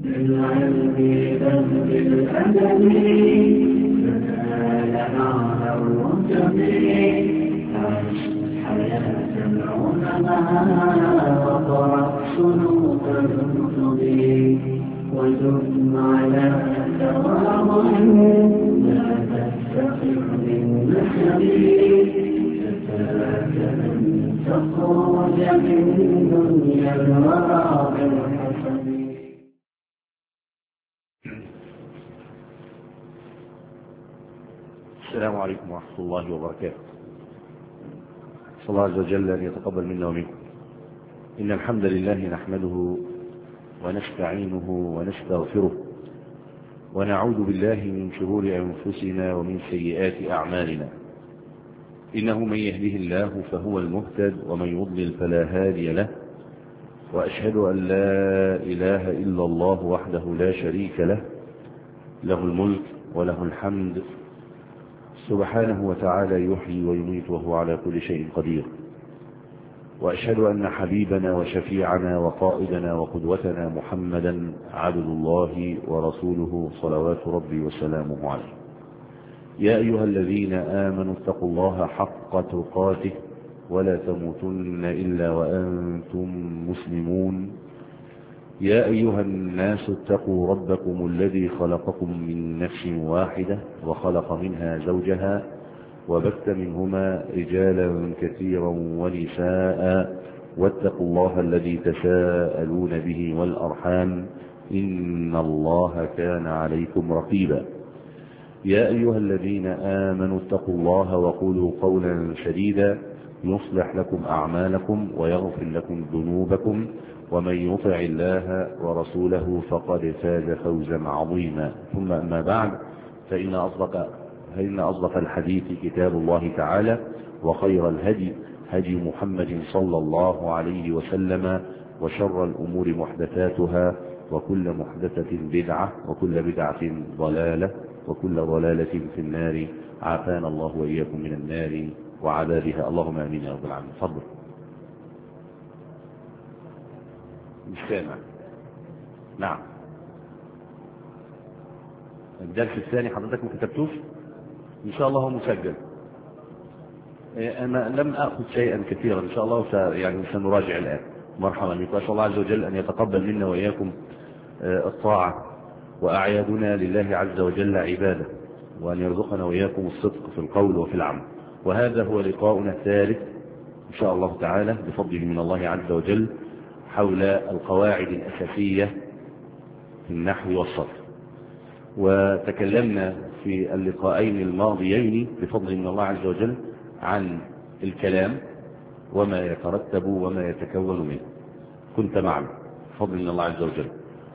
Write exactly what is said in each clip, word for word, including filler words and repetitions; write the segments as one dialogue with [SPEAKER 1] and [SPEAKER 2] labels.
[SPEAKER 1] بالعلم بل بالأدب تنال أعلى الرتب عش حياة العلماء وقرأ صنوف الكتب وزد على تواضع لا تستقر بالنسب كفاك أن تخرج من دنيا الورى بالحسب.
[SPEAKER 2] السلام عليكم ورحمة الله وبركاته. صلى الله عز وجل أن يتقبل منا ومنكم. إن الحمد لله نحمده ونستعينه ونستغفره ونعوذ بالله من شرور أنفسنا ومن سيئات أعمالنا. إنه من يهده الله فهو المهتد ومن يضلل فلا هادي له، وأشهد أن لا إله إلا الله وحده لا شريك له، له الملك وله الحمد سبحانه وتعالى يحيي ويميت وهو على كل شيء قدير. وأشهد أن حبيبنا وشفيعنا وقائدنا وقدوتنا محمدا عبد الله ورسوله صلوات ربي وسلامه عليه. يا أيها الذين آمنوا اتقوا الله حق تقاته ولا تموتن إلا وأنتم مسلمون. يا أيها الناس اتقوا ربكم الذي خلقكم من نفس واحدة وخلق منها زوجها وبث منهما رجالا كثيرا ونساء واتقوا الله الذي تساءلون به والأرحام إن الله كان عليكم رقيبا. يا أيها الذين آمنوا اتقوا الله وقولوا قولا سديدا يصلح لكم أعمالكم ويغفر لكم ذنوبكم ومن يطع الله ورسوله فقد فاز فوزا عظيما. ثم أما بعد، فإن أصدق فإن أصدق الحديث كتاب الله تعالى، وخير الهدي هدي محمد صلى الله عليه وسلم، وشر الأمور محدثاتها وكل محدثة بدعة وكل بدعة ضلالة وكل ضلالة في النار. عافانا الله وإياكم من النار وعذابها، اللهم آمين يا رب العالمين. تفضل. مش سامع. نعم. الدرس الثاني حضرتك ما كتبتوش؟ إن شاء الله هو مسجل. أنا لم أخذ شيئا كثيرا، إن شاء الله يعني سنراجع الآن. مرحبا بكم، أسأل الله عز وجل أن يتقبل منا وإياكم الطاعة، وأعيادنا لله عز وجل عبادة، وأن يرزقنا وإياكم الصدق في القول وفي العمل. وهذا هو لقاؤنا الثالث إن شاء الله تعالى بفضل من الله عز وجل حول القواعد الأساسية في النحو والصرف. وتكلمنا في اللقاءين الماضيين بفضل من الله عز وجل عن الكلام وما يترتب وما يتكون منه. كنت معنا بفضل من الله عز وجل.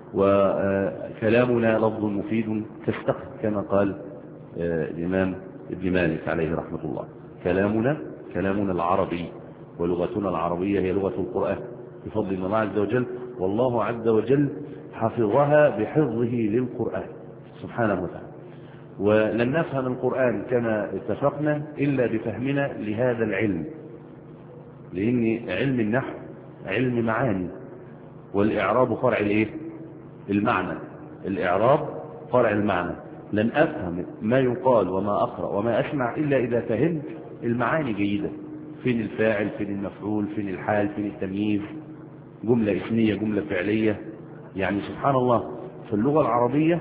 [SPEAKER 2] وكلامنا لفظ مفيد كالسقف كما قال الإمام ابن مالك عليه رحمة الله. كلامنا كلامنا العربي، ولغتنا العربية هي لغة القرآن بفضل من الله عز وجل، والله عز وجل حفظها بحفظه للقرآن سبحانه وتعالى. ولن نفهم القرآن كما اتفقنا إلا بفهمنا لهذا العلم، لأن علم النحو علم معاني، والإعراب فرع الإيه؟ المعنى. الإعراب فرع المعنى. لن أفهم ما يقال وما أقرأ وما أسمع إلا إذا فهمت المعاني جيدة. فين الفاعل، فين المفعول، فين الحال، فين التمييز، جملة اسمية، جملة فعلية. يعني سبحان الله، في اللغة العربية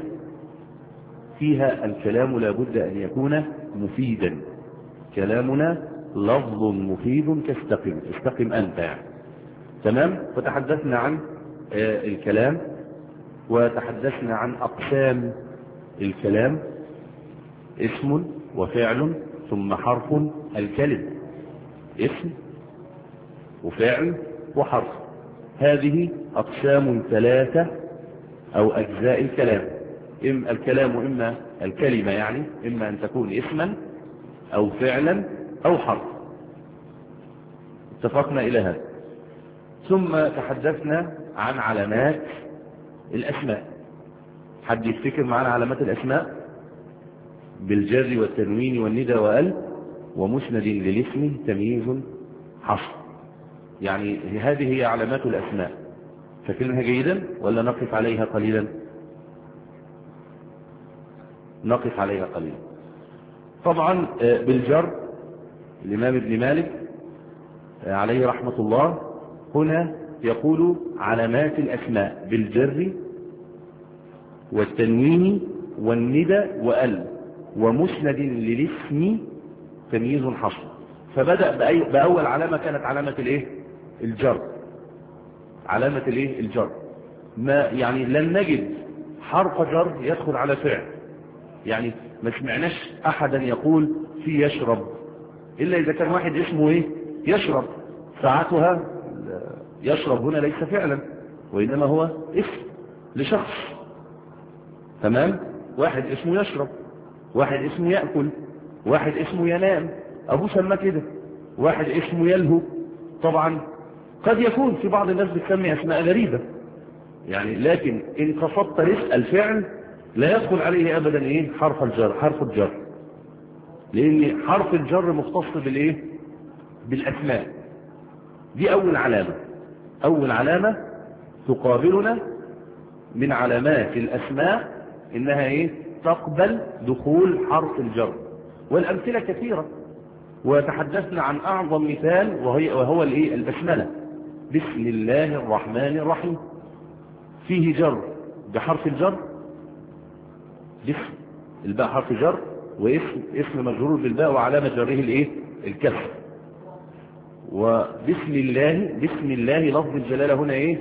[SPEAKER 2] فيها الكلام لابد أن يكون مفيدا. كلامنا لفظ مفيد كاستقم، استقم أنت يعني. تمام. فتحدثنا عن الكلام، وتحدثنا عن أقسام الكلام: اسم وفعل ثم حرف الكلم. اسم وفعل وحرف، هذه أقسام ثلاثة أو أجزاء الكلام. إما الكلام إما الكلمة، يعني إما أن تكون اسما أو فعلا أو حرف. اتفقنا إلى هذا. ثم تحدثنا عن علامات الأسماء. حد يفتكر معنا علامات الأسماء؟ بالجر والتنوين والندى وال ومسند للاسم تمييز حصر. يعني هذه هي علامات الأسماء. فاكرينها جيدا ولا نقف عليها قليلا؟ نقف عليها قليلا. طبعا بالجر الإمام ابن مالك عليه رحمة الله هنا يقول علامات الأسماء بالجر والتنوين والندى وال ومسند للاسم تمييز حصر. فبدأ بأول علامة كانت علامة الايه؟ الجر. علامة الايه؟ الجر. ما يعني لن نجد حرف جر يدخل على فعل، يعني ما سمعناش أحدا يقول في يشرب إلا إذا كان واحد اسمه ايه؟ يشرب. ساعتها يشرب هنا ليس فعلا وإنما هو اسم لشخص. تمام؟ واحد اسمه يشرب، واحد اسمه يأكل، واحد اسمه ينام، أبوه سمى كده، واحد اسمه يلهو. طبعا قد يكون في بعض الناس بتسمي أسماء غريبة يعني، لكن إن قصدت الفعل لا يدخل عليه أبدا إيه؟ حرف الجر، حرف الجر، لأن حرف الجر مختص بالإيه؟ بالأسماء. دي أول علامة، أول علامة تقابلنا من علامات الأسماء إنها إيه؟ تقبل دخول حرف الجر. والأمثلة كثيرة، وتحدثنا عن أعظم مثال وهي وهو الإيه؟ البسملة. بسم الله الرحمن الرحيم، فيه جر بحرف الجر، بسم الباء حرف جر، واسم اسم مجرور بالباء وعلامة جره الإيه؟ الكسر. وبسم الله، بسم الله لفظ الجلالة هنا إيه؟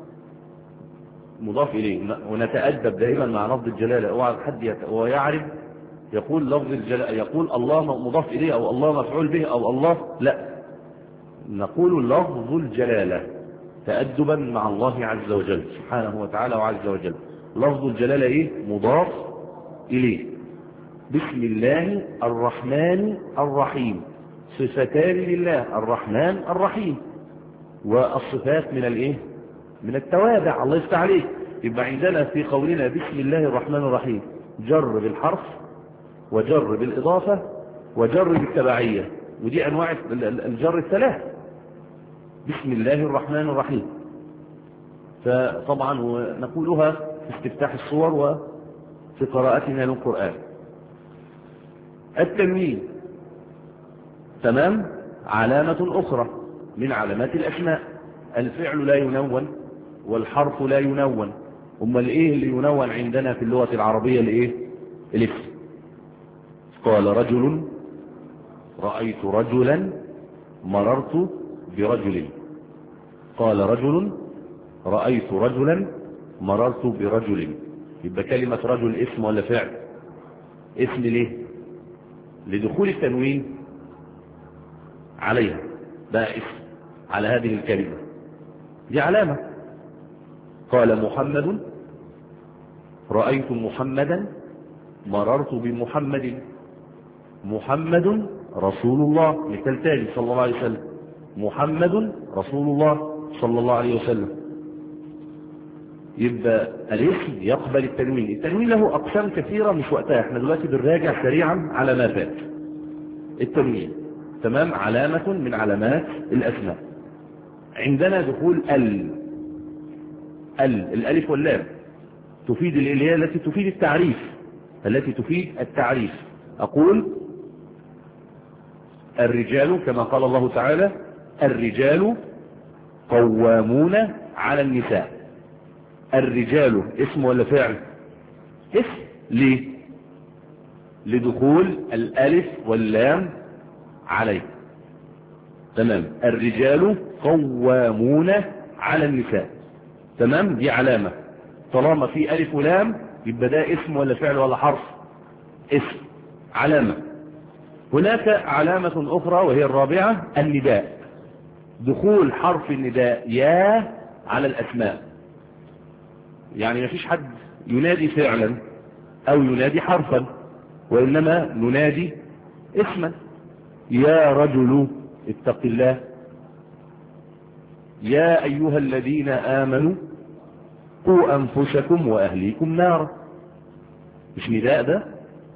[SPEAKER 2] مضاف إليه. ونتأدب دائما مع لفظ الجلالة، اوعى حد ويعرف يقول لفظ الجلالة يقول الله مضاف إليه أو الله مفعول به أو الله، لا، نقول لفظ الجلالة تأدبا مع الله عز وجل سبحانه وتعالى وعز وجل. لفظ الجلالة إيه؟ مضاف إليه. بسم الله الرحمن الرحيم، صفتان لله، الرحمن الرحيم، والصفات من الإيه؟ من التوابع. الله يفتح عليك. يبقى عندنا في قولنا بسم الله الرحمن الرحيم جر بالحرف وجر بالإضافة وجر بالتبعية، ودي أنواع الجر الثلاث. بسم الله الرحمن الرحيم، فطبعا نقولها في استفتاح الصور وفي قراءتنا للقرآن. التنوين تمام علامة أخرى من علامات الأسماء. الفعل لا ينون والحرف لا ينون. أمال إيه اللي ينون عندنا في اللغة العربية؟ الإيه؟ الاسم. قال رجل، رأيت رجلا، مررت برجل. قال رجل، رأيت رجلا، مررت برجل. يبقى كلمة رجل اسم ولا فعل؟ اسم. ليه؟ لدخول التنوين عليها، بقى اسم على هذه الكلمة، دي علامة. قال محمد، رأيت محمدا، مررت بمحمد. محمد رسول الله، مثال تالي صلى الله عليه وسلم، محمد رسول الله صلى الله عليه وسلم. يبقى الاسم يقبل التنوين. التنوين له أقسام كثيرة مش وقتها، احنا دلوقتي بنراجع سريعا على ما فات. التنوين تمام علامة من علامات الأسماء. عندنا دخول ال ال الألف واللام تفيد الإلية التي تفيد التعريف، التي تفيد التعريف. أقول الرجال كما قال الله تعالى الرجال قوامون على النساء. الرجال اسم ولا فعل؟ اسم. ليه؟ لدخول الألف واللام عليه. تمام. الرجال قوامون على النساء. تمام. دي علامة. طالما في ألف ولام يبقى ده اسم ولا فعل ولا حرف؟ اسم. علامة. هناك علامة أخرى وهي الرابعة، النداء. دخول حرف النداء يا على الأسماء. يعني ما فيش حد ينادي فعلا أو ينادي حرفا، وإنما ننادي اسما. يا رجل اتق الله، يا أيها الذين آمنوا قوا أنفسكم وأهليكم نارا. مش نداء ده؟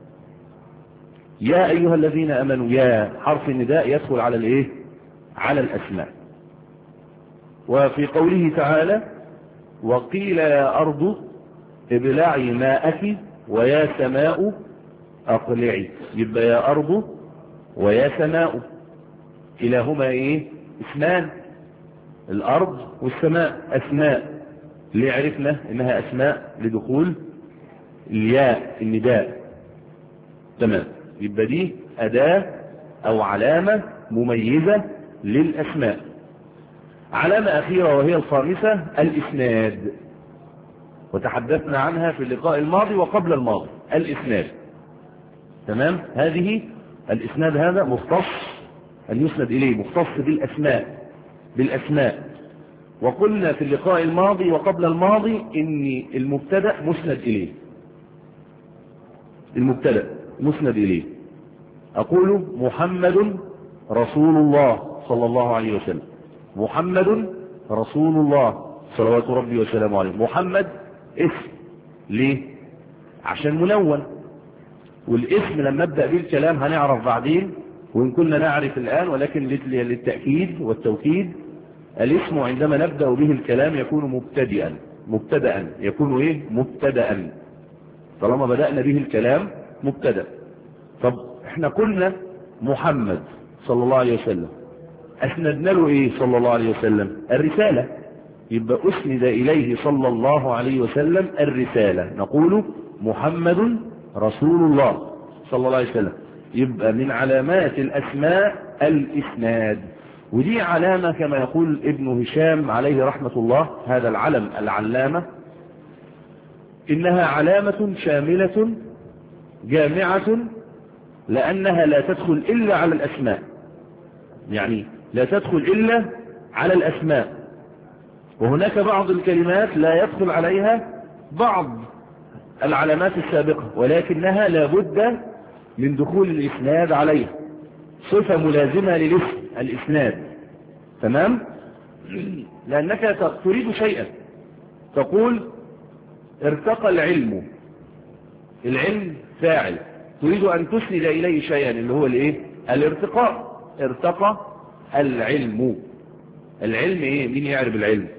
[SPEAKER 2] يا أيها الذين آمنوا، يا حرف النداء يدخل على الإيه؟ على الأسماء. وفي قوله تعالى وقيل يا أرض ابلعي ماءك ويا سماء أقلعي. يبقى يا أرض ويا سماء كلاهما إيه؟ اسمان. الأرض والسماء أسماء. ليه عرفنا إنها أسماء؟ لدخول الياء النداء. تمام. يبقى دي أداة أو علامة مميزة للأسماء. علامة أخيرة وهي الخامسة الإسناد، وتحدثنا عنها في اللقاء الماضي وقبل الماضي. الإسناد تمام. هذه الإسناد هذا مختص أن يسند إليه، مختص بالأسماء بالأسماء. وقلنا في اللقاء الماضي وقبل الماضي إن المبتدأ مسند إليه، المبتدأ مسند إليه. أقول محمد رسول الله صلى الله عليه وسلم، محمد رسول الله صلوات ربي وسلامه عليه. محمد اسم، ليه؟ عشان منون، والاسم لما ابدأ به الكلام هنعرف بعدين وإن كنا نعرف الآن، ولكن للتأكيد والتوكيد الاسم عندما نبدأ به الكلام يكون مبتدئا مبتدأ يكون ايه؟ مبتدأ. طالما بدأنا به الكلام مبتدأ. طب احنا قلنا محمد صلى الله عليه وسلم، اسندنا له ايه صلى الله عليه وسلم؟ الرسالة. يبقى اسند اليه صلى الله عليه وسلم الرسالة. نقول محمد رسول الله صلى الله عليه وسلم. يبقى من علامات الاسماء الاسناد، ودي علامة كما يقول ابن هشام عليه رحمة الله، هذا العلم العلامة، إنها علامة شاملة جامعة، لأنها لا تدخل إلا على الأسماء، يعني لا تدخل إلا على الأسماء. وهناك بعض الكلمات لا يدخل عليها بعض العلامات السابقة، ولكنها لا بد من دخول الإسناد عليها، صفة ملازمة للاسم الإسناد. تمام. لأنك تريد شيئا، تقول ارتقى العلم، العلم فاعل، تريد أن تسند إليه شيئا اللي هو الايه؟ الارتقاء. ارتقى العلم. العلم ايه؟ مين يعرف العلم؟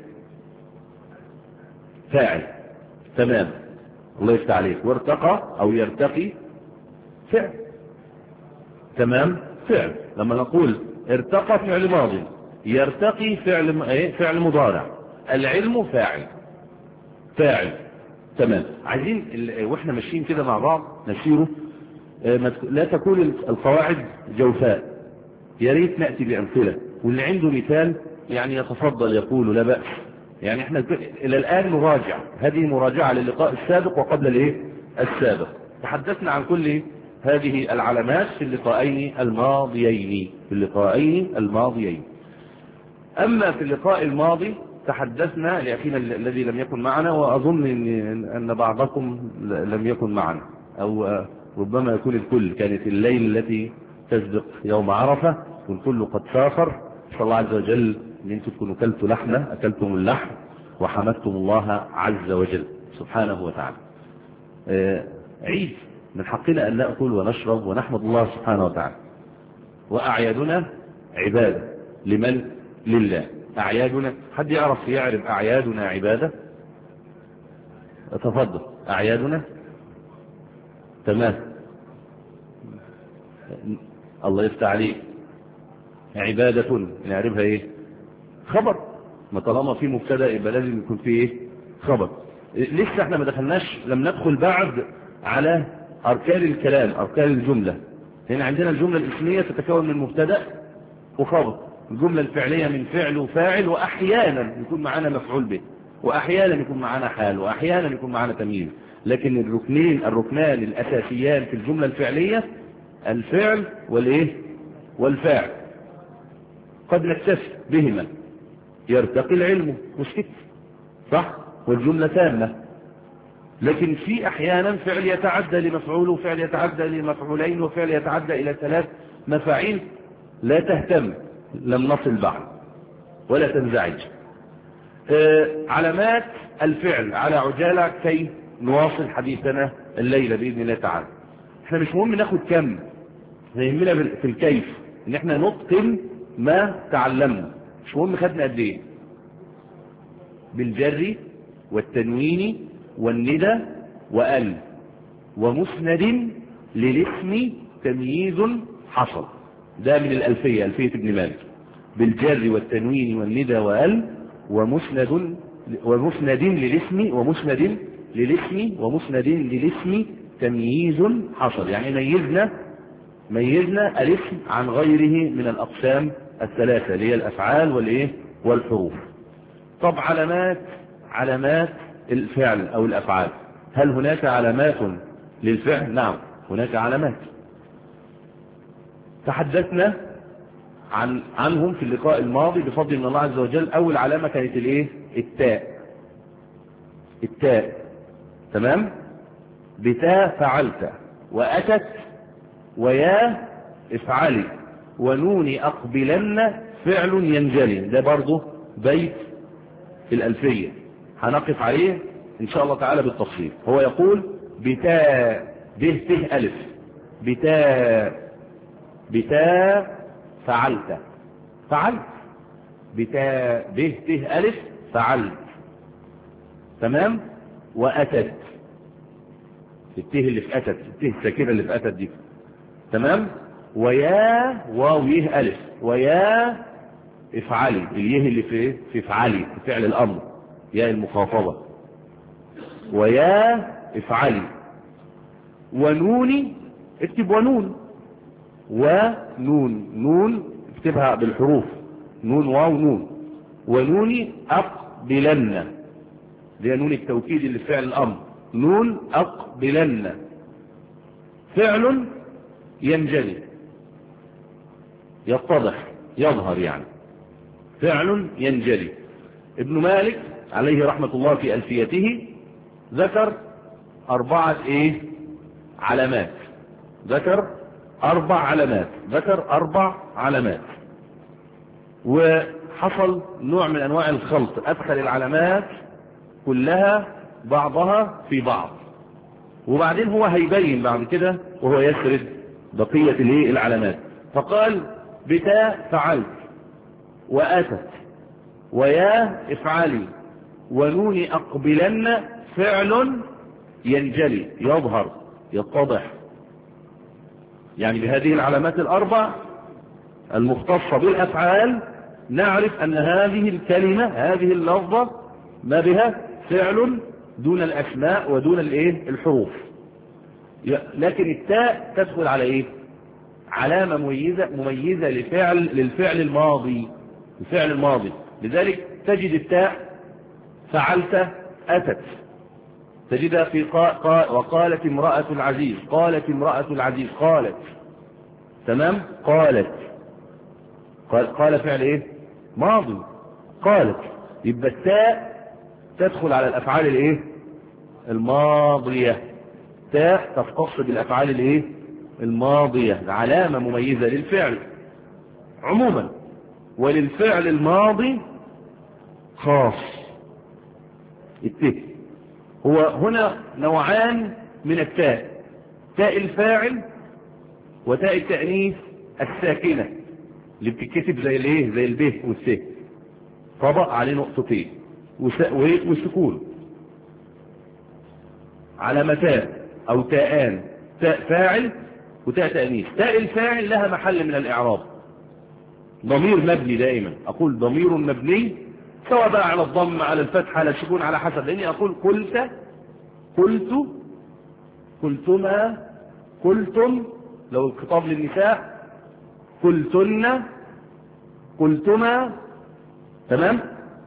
[SPEAKER 2] فاعل. تمام، الله يفتح عليك. وارتقى او يرتقي فعل. تمام، فعل. لما نقول ارتقى فعل ماضي، يرتقي فعل ايه؟ فعل مضارع. العلم فاعل فاعل. تمام. عايزين واحنا ماشيين كده مع بعض نسيره، لا تكون القواعد جوفاء، يا ريت نأتي بأمثلة، واللي عنده مثال يعني يتفضل يقول لا بأس. يعني احنا الى الآن نراجع، هذه مراجعة للقاء السابق وقبل الايه؟ السابق. تحدثنا عن كل هذه العلامات في اللقاءين الماضيين في اللقاءين الماضيين. أما في اللقاء الماضي تحدثنا لأخينا الذي لم يكن معنا، وأظن أن بعضكم لم يكن معنا، أو ربما يكون الكل، كانت الليل التي تسبق يوم عرفة والكل قد سافر. صلى الله عز وجل أن أنتم تكونوا أكلتوا لحمة، أكلتم اللحم وحمدتم الله عز وجل سبحانه وتعالى. عيد، من حقنا أن نأكل ونشرب ونحمد الله سبحانه وتعالى. وأعيادنا عبادة لمن؟ لله. أعيادنا، حد يعرف يعرف أعيادنا عبادة؟ تفضل. أعيادنا تمام، الله يفتح عليك. عبادة نعرفها ايه؟ خبر. ما طالما في مبتدا يبقى لازم يكون في ايه؟ خبر. لسه احنا ما دخلناش، لم ندخل بعد على اركان الكلام، اركان الجملة. هنا عندنا الجملة الاسمية تتكون من مبتدا وخبر، الجملة الفعلية من فعل وفاعل، واحيانا يكون معانا مفعول به، واحيانا يكون معانا حال، واحيانا يكون معانا تمييز. لكن الركنين الركنان الاساسيان في الجملة الفعلية الفعل والايه؟ والفاعل. قد نكتفي بهما، يرتقي العلم مسكت صح، والجملة تامة. لكن في احيانا فعل يتعدى لمفعول، وفعل يتعدى لمفعولين، وفعل يتعدى الى ثلاث مفاعيل. لا تهتم، لم نصل بعد ولا تنزعج. آه علامات الفعل على عجالة كي نواصل حديثنا الليلة بإذن الله تعالى. احنا مش مهم ناخد كم، يهمنا في الكيف ان احنا نتقن ما تعلمنا. مش مهم خدنا قد ايه، بالجر والتنوين والندى وال ومسند للاسم تمييز حصل. ده من الألفية، ألفية ابن مالك. بالجر والتنوين والندى وال ومسند ومسند للاسم ومسند للاسم ومسند للاسم تمييز حصل. يعني ميزنا ميزنا الاسم عن غيره من الأقسام الثلاثة اللي هي الأفعال والإيه والحروف. طب علامات علامات الفعل أو الأفعال، هل هناك علامات للفعل؟ نعم هناك علامات تحدثنا عن عنهم في اللقاء الماضي بفضل من الله عز وجل. أول علامة كانت الإيه؟ التاء. التاء تمام. بتاء فعلت وأتت ويا افعلي ونون أقبلن فعل ينجلي. ده برضه بيت الألفية هنقف عليه إن شاء الله تعالى بالتفصيل. هو يقول بتاء به ته ألف بتاء بتاء فعلت فعلت بتاء به ته ألف فعلت تمام. وأتت الته اللي في أتت الته الساكنة اللي في أتت دي تمام. ويا واويه ألف ويا افعلي اليه اللي في في افعلي في فعل الأمر يا المخاطبة ويا افعلي. ونوني اكتب ونون ونون نون اكتبها بالحروف نون واو نون. ونوني أقبلن دي نون التوكيد اللي في فعل الأمر نون أقبلن فعل ينجلي يتضح يظهر يعني فعل ينجلي. ابن مالك عليه رحمة الله في ألفيته ذكر أربعة إيه علامات ذكر أربع علامات ذكر أربع علامات وحصل نوع من أنواع الخلط. أدخل العلامات كلها بعضها في بعض وبعدين هو هيبين بعد كده وهو يسرد بقية الايه العلامات. فقال بتاء فعلت وأتت ويا افعلي ونون أقبلن فعل ينجلي يظهر يتضح. يعني بهذه العلامات الأربع المختصة بالأفعال نعرف أن هذه الكلمة هذه اللفظة ما بها فعل دون الأسماء ودون الايه الحروف. لكن التاء تدخل على ايه علامة مميزة مميزة لفعل للفعل الماضي الفعل الماضي. لذلك تجد التاء فعلت أتت تجدها في قا... قا... وقالت امرأة العزيز قالت امرأة العزيز قالت تمام. قالت قال, قال فعل ايه ماضي قالت. يبقى التاء تدخل على الافعال الايه الماضية. تاء تختص بالافعال الايه الماضية علامة مميزة للفعل عموما وللفعل الماضي خاص. التاء هو هنا نوعان من التاء تاء الفاعل وتاء التأنيث الساكنة اللي بتتكتب زي الايه زي الب والس طبق عليه نقطتين والسكون. علامتان او تاءان تاء فاعل وتاء تأنيث. تاء الفاعل لها محل من الإعراب ضمير مبني دائما. أقول ضمير مبني سواء بقى على الضم على الفتح على السكون على حسب. لأني أقول قلت قلت قلتما قلتم لو الخطاب للنساء قلتن قلتما تمام.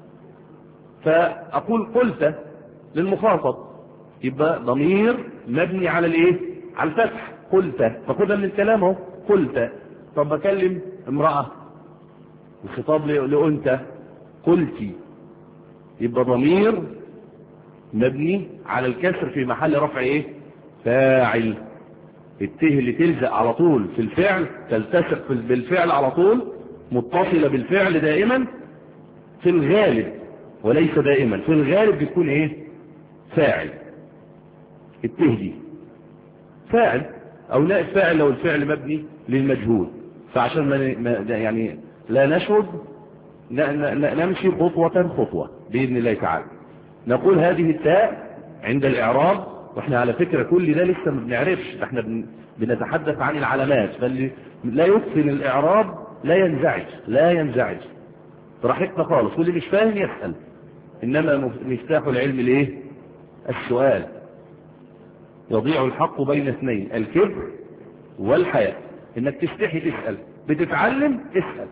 [SPEAKER 2] فأقول قلت للمخاطب يبقى ضمير مبني على الايه على الفتح قلت فخذها من الكلام اهو قلت. طب بكلم امرأة الخطاب لأنت قلتي يبقى ضمير مبني على الكسر في محل رفع ايه فاعل. الته اللي تلزق على طول في الفعل تلتصق بالفعل على طول متصلة بالفعل دائما في الغالب وليس دائما في الغالب بتكون ايه فاعل. الته دي فاعل او نائب فاعل لو الفعل مبني للمجهول. فعشان ما يعني لا نشهد نمشي خطوة خطوة بإذن الله تعالى. نقول هذه التاء عند الإعراب واحنا على فكرة كل ده لسه ما بنعرفش. احنا بنتحدث عن العلامات، فاللي لا يتقن الإعراب لا ينزعج لا ينزعج براحتنا خالص، واللي مش فاهم يسأل، إنما مفتاح العلم ليه؟ السؤال. يضيع الحق بين اثنين، الكبر والحياء، إنك تستحي تسأل، بتتعلم اسأل.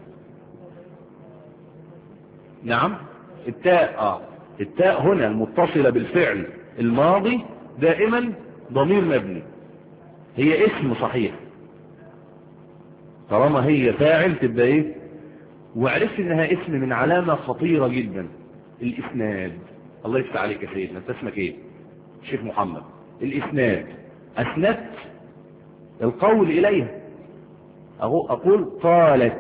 [SPEAKER 2] نعم. التاء اه التاء هنا المتصلة بالفعل الماضي دائما ضمير مبني، هي اسم صحيح، طالما هي فاعل تبقى ايه؟ وعرفت انها اسم من علامة خطيرة جدا، الاسناد. الله يفتح عليك يا سيدنا، انت اسمك ايه؟ شيخ محمد. الاسناد، اسندت القول اليها، اقول قالت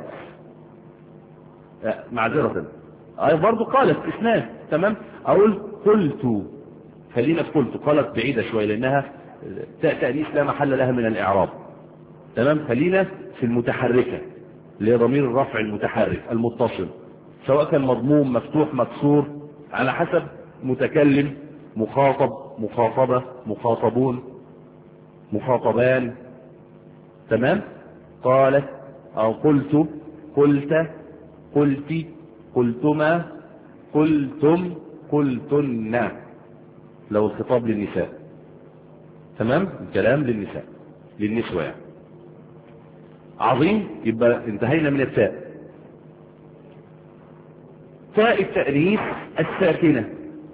[SPEAKER 2] معذرة، اي برضو قالت اسناد، تمام. اقول قلت، خلينا في قلت، قالت بعيدة شوية لانها تاء تأنيث لا محل لها من الاعراب، تمام. خلينا في المتحركة اللي هي ضمير الرفع المتحرك المتصل، سواء كان مضموم مفتوح مكسور على حسب متكلم، مخاطب مخاطبة مخاطبون مخاطبان، تمام. قالت او قلت قلت قلت قلتما قلتم قلتن، لو الخطاب للنساء، تمام. الكلام للنساء للنسوة يعني. عظيم. يبقى انتهينا من التاء. تاء التأنيث الساكنة،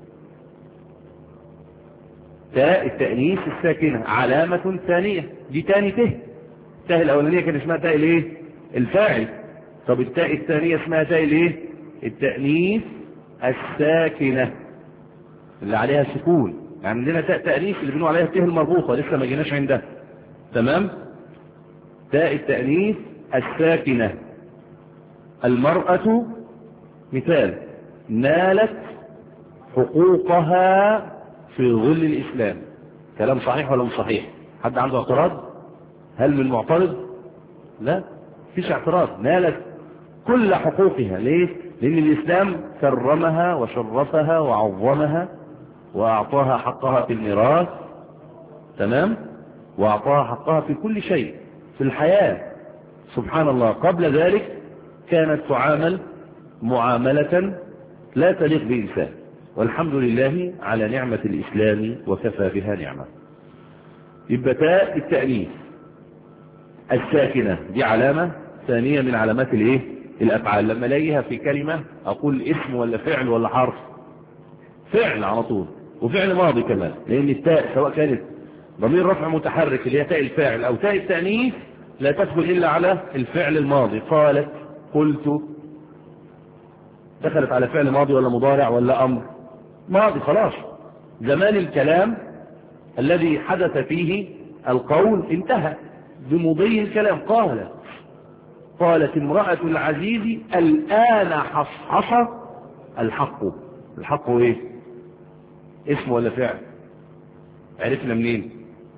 [SPEAKER 2] تاء التأنيث الساكنة علامة ثانية، دي تاني ته. التاء الأولانية كان اسمها تاء الايه؟ الفاعل. طب التاء الثانية اسمها تاء الايه؟ التأنيث الساكنة اللي عليها سكون. يعني عندنا تاء تأنيث اللي بنقول عليها الته المربوطة، لسه ما جيناش عندها، تمام. تاء التأنيث الساكنة. المرأة مثال، نالت حقوقها في ظل الإسلام. كلام صحيح ولا مش صحيح؟ حد عنده اعتراض؟ هل من معترض؟ لا، فيش اعتراض. نالت كل حقوقها. ليه؟ لأن الإسلام كرمها وشرفها وعظمها وأعطاها حقها في الميراث، تمام، وأعطاها حقها في كل شيء في الحياة. سبحان الله. قبل ذلك كانت تعامل معاملة لا تليق بإنسان، والحمد لله على نعمة الإسلام وكفى بها نعمة. يبقى تاء التأنيث الساكنة دي علامة ثانية من علامات الايه؟ الأفعال. لما الاقيها في كلمة أقول اسم ولا فعل ولا حرف؟ فعل على طول، وفعل ماضي كمان، لأن التاء سواء كانت ضمير رفع متحرك اللي هي تاء الفاعل أو تاء التأنيث لا تدخل إلا على الفعل الماضي. قالت، قلت، دخلت على فعل ماضي ولا مضارع ولا أمر؟ ماضي خلاص. زمان الكلام الذي حدث فيه القول انتهى بمضي الكلام. قال قالت امرأة العزيز الآن حصحص الحق. الحق ايه؟ اسم ولا فعل؟ عرفنا منين؟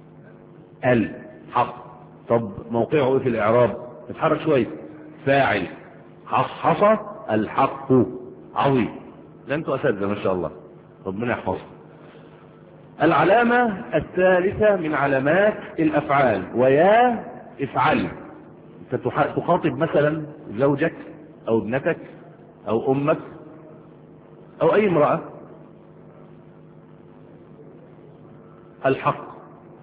[SPEAKER 2] الحق. طب موقعه ايه في الإعراب؟ اتحرك شوية. فاعل. حصحص الحق. عظيم. ده انتوا أساتذة ما شاء الله، ربنا يحفظكم. العلامة الثالثة من علامات الأفعال، ويا افعل. انت تخاطب مثلا زوجك او ابنتك او امك او اي امرأة. الحق.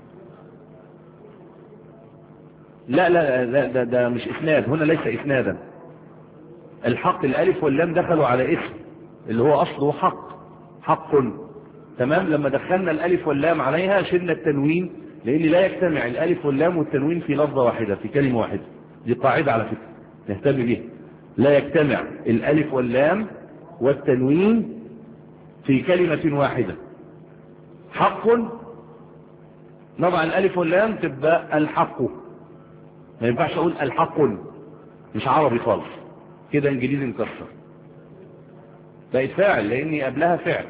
[SPEAKER 2] لا لا لا ده, ده مش اسناد، هنا ليس اسنادا. الحق الالف واللام دخلوا على اسم اللي هو اصله حق، حق، تمام. لما دخلنا الالف واللام عليها شلنا التنوين، لان لا يجتمع الالف واللام والتنوين في لفظة واحدة في كلمة واحدة. دي قاعدة على فكرة نهتم بيها، لا يجتمع الالف واللام والتنوين في كلمة واحدة. حق نضع الالف واللام تبقى الحق، ما ينفعش اقول الحق، مش عربي خالص كده، انجليزي مكسر. بقت فاعل لاني قبلها فعل.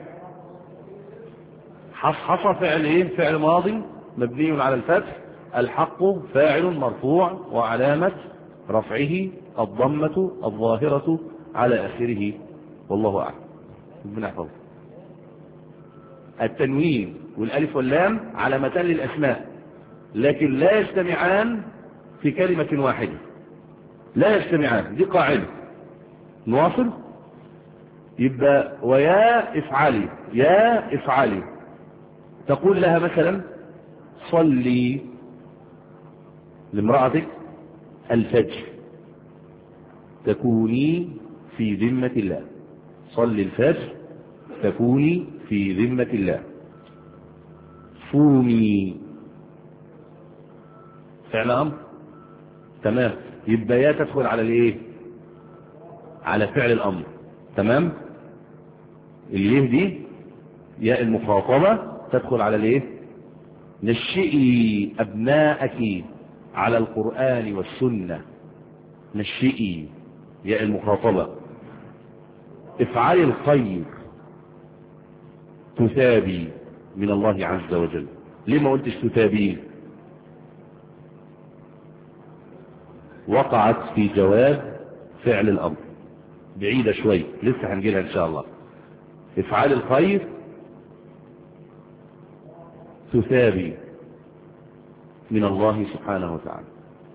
[SPEAKER 2] حصحص فعل ايه؟ فعل ماضي مبني على الفتح. الحق فاعل مرفوع وعلامة رفعه الضمة الظاهرة على آخره، والله أعلم. ربنا يحفظه. التنوين والألف واللام علامتان للأسماء، لكن لا يجتمعان في كلمة واحدة، لا يجتمعان، دي قاعدة. نواصل. يبقى ويا افعلي، يا افعلي، تقول لها مثلا صلي لامرأتك الفجر تكوني في ذمة الله، صلي الفجر تكوني في ذمة الله. صومي فعل امر، تمام، يبقى يا تدخل على الايه؟ على فعل الامر، تمام. اليه دي ياء المخاطبة تدخل على الايه؟ نشئي ابناءك على القرآن والسنة، نشئي ياء المخاطبة. افعلي الخير تثابي من الله عز وجل. ليه ما قلتش تثابي؟ وقعت في جواب فعل الامر، بعيدة شوي لسه هنجيلها ان شاء الله. افعلي الخير تثابي من الله سبحانه وتعالى.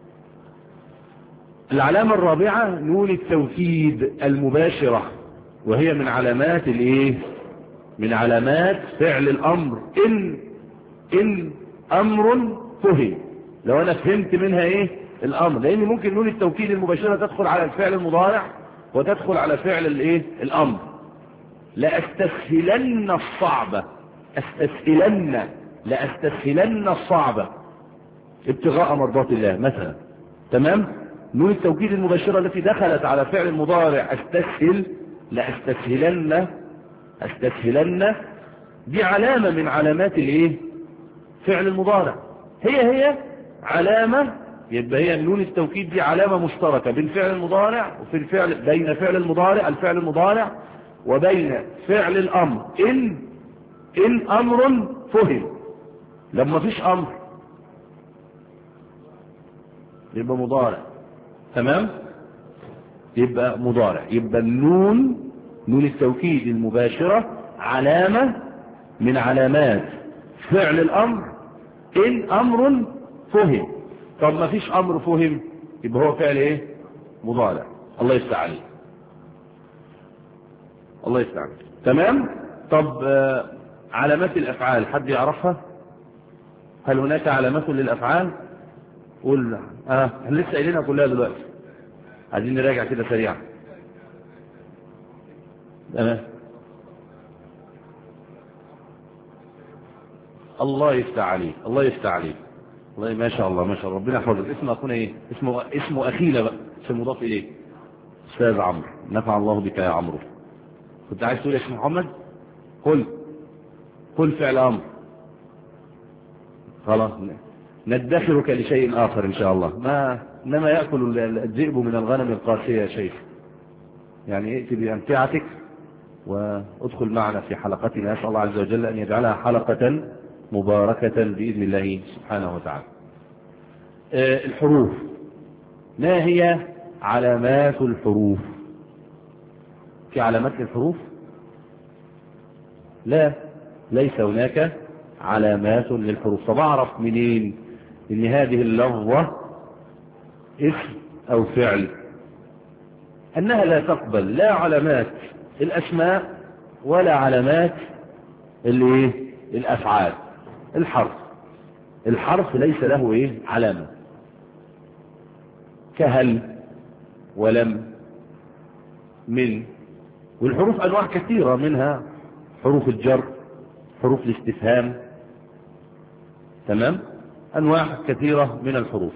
[SPEAKER 2] العلامة الرابعة نون التوكيد المباشرة، وهي من علامات الايه؟ من علامات فعل الامر. ان ان امر فهم، لو انا فهمت منها ايه؟ الامر، لان ممكن نون التوكيد المباشرة تدخل على الفعل المضارع وتدخل على فعل الايه؟ الامر. لأستسهلن الصعبة، استسهلن، لأستسهلن الصعبة ابتغاء مرضات الله مثلا، تمام. نون التوكيد المباشرة التي دخلت على فعل المضارع استسهل، لأستسهلن، استسهلن، دي علامة من علامات الايه؟ فعل المضارع. هي هي علامة، يبقى هي نون التوكيد دي علامة مشتركة بين فعل المضارع وفي الفعل، بين فعل المضارع الفعل المضارع وبين فعل الامر. ان ان امر فهم، لما فيش امر يبقى مضارع، تمام، يبقى مضارع. يبقى النون، نون التوكيد المباشرة علامة من علامات فعل الامر. ان امر فهم، طب ما فيش امر فهم يبقى هو فعل ايه؟ مضارع. الله يستعان، الله يستعان، تمام. طب آه علامات الافعال حد يعرفها؟ هل هناك علامات للافعال؟ قول. اه احنا لسه قايلينها كلها دلوقتي، عايزين نراجع كده سريعا. تمام، الله يفتح عليك، الله يفتح عليك، والله ما شاء الله ما شاء الله، ربنا يحفظك. اسم اخونا ايه؟ اسمه اسمه اخينا بقى، اسم مضاف اليه، استاذ عمرو، نفع الله بك يا عمرو. كنت عايز تقول يا شيخ محمد؟ قل قل فعل امر، خلاص ندخرك لشيء اخر ان شاء الله. ما انما ياكل الذئب من الغنم القاسيه يا شيخ. يعني ائت بامتعتك وادخل معنا في حلقتنا، اسال الله عز وجل ان يجعلها حلقه مباركه باذن الله سبحانه وتعالى. أه الحروف، ما هي علامات الحروف؟ في علامات للحروف؟ لا، ليس هناك علامات للحروف. طب اعرف منين ان هذه اللفظة اسم او فعل؟ انها لا تقبل لا علامات الاسماء ولا علامات الايه؟ الافعال. الحرف، الحرف ليس له ايه؟ علامة، كهل ولم، من. والحروف انواع كثيرة، منها حروف الجر، حروف الاستفهام، تمام، انواع كثيرة من الحروف.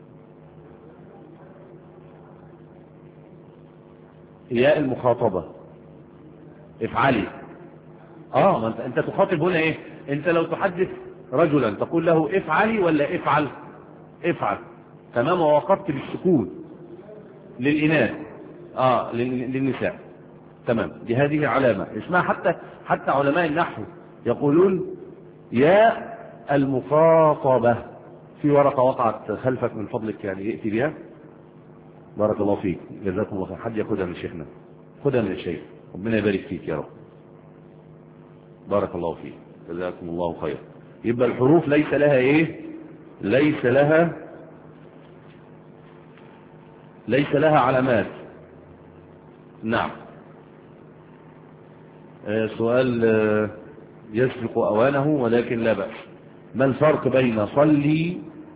[SPEAKER 2] ياء المخاطبة افعلي. اه ما انت, انت تخاطب هنا ايه؟ انت لو تحدث رجلا تقول له افعلي ولا افعل؟ افعل، تمام. ووقفت بالسكون للإناث، اه للنساء، تمام. دي هذه علامة اسمها، حتى حتى علماء النحو يقولون يا المخاطبة. في ورقة وقعت خلفك من فضلك، يعني ائتي بها، بارك الله فيك، جزاكم الله خير. حد ياخدها من شيخنا، خدها من الشيخ، ربنا يبارك فيك يا رب، بارك الله فيك، جزاكم الله خير. يبقى الحروف ليس لها ايه؟ ليس لها ليس لها علامات. نعم. آه سؤال آه يسبق أوانه ولكن لا بأس. ما الفرق بين صلي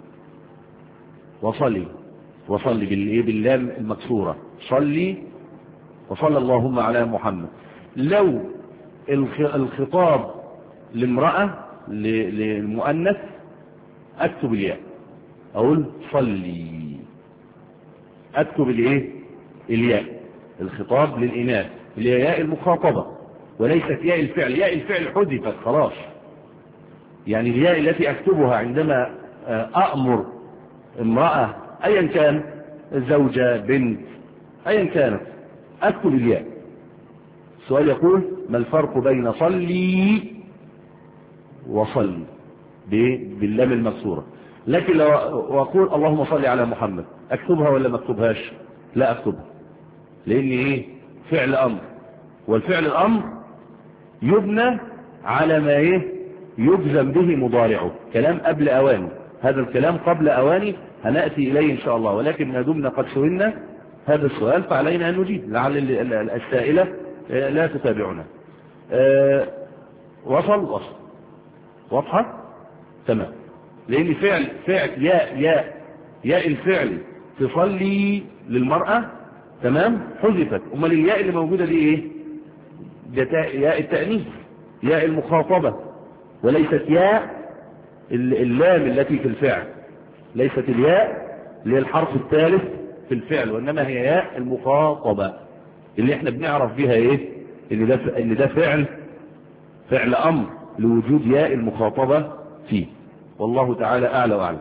[SPEAKER 2] وصلي؟ وصلي بالإيه؟ باللام المكسورة. صلي وصلى اللهم على محمد. لو الخطاب لامرأة للمؤنث أكتب الياء، أقول صلي، أكتب الإيه؟ الياء. الخطاب للإناث اللي هي ياء المخاطبة وليست ياء الفعل. ياء الفعل حذفت خلاص. يعني الياء التي أكتبها عندما أأمر امرأة أيا كان، زوجة، بنت، أيا كانت، أكتب الياء. السؤال يقول ما الفرق بين صلي وصلي باللام المكسورة؟ لكن لو أقول اللهم صل على محمد أكتبها ولا ما أكتبهاش؟ لا أكتبها، لأن إيه؟ فعل أمر، والفعل الأمر يبنى على ما إيه؟ يجزم به مضارعه. كلام قبل أواني، هذا الكلام قبل أواني هنأتي إليه إن شاء الله، ولكن ما دمنا قد سئلنا هذا السؤال فعلينا أن نجيب، لعل السائلة لا تتابعنا. أه وصل وصل واضحة؟ تمام. لأن فعل فعل ياء ياء ياء الفعل تصلي للمرأة تمام حذفت. أمال الياء اللي موجودة دي إيه؟ ياء التأنيث، ياء المخاطبة، وليست ياء اللام التي في الفعل. ليست الياء اللي هي الحرف الثالث في الفعل، وإنما هي ياء المخاطبة اللي احنا بنعرف بها ايه؟ اللي ده اللي ده فعل فعل امر لوجود ياء المخاطبة فيه. والله تعالى اعلى واعلم.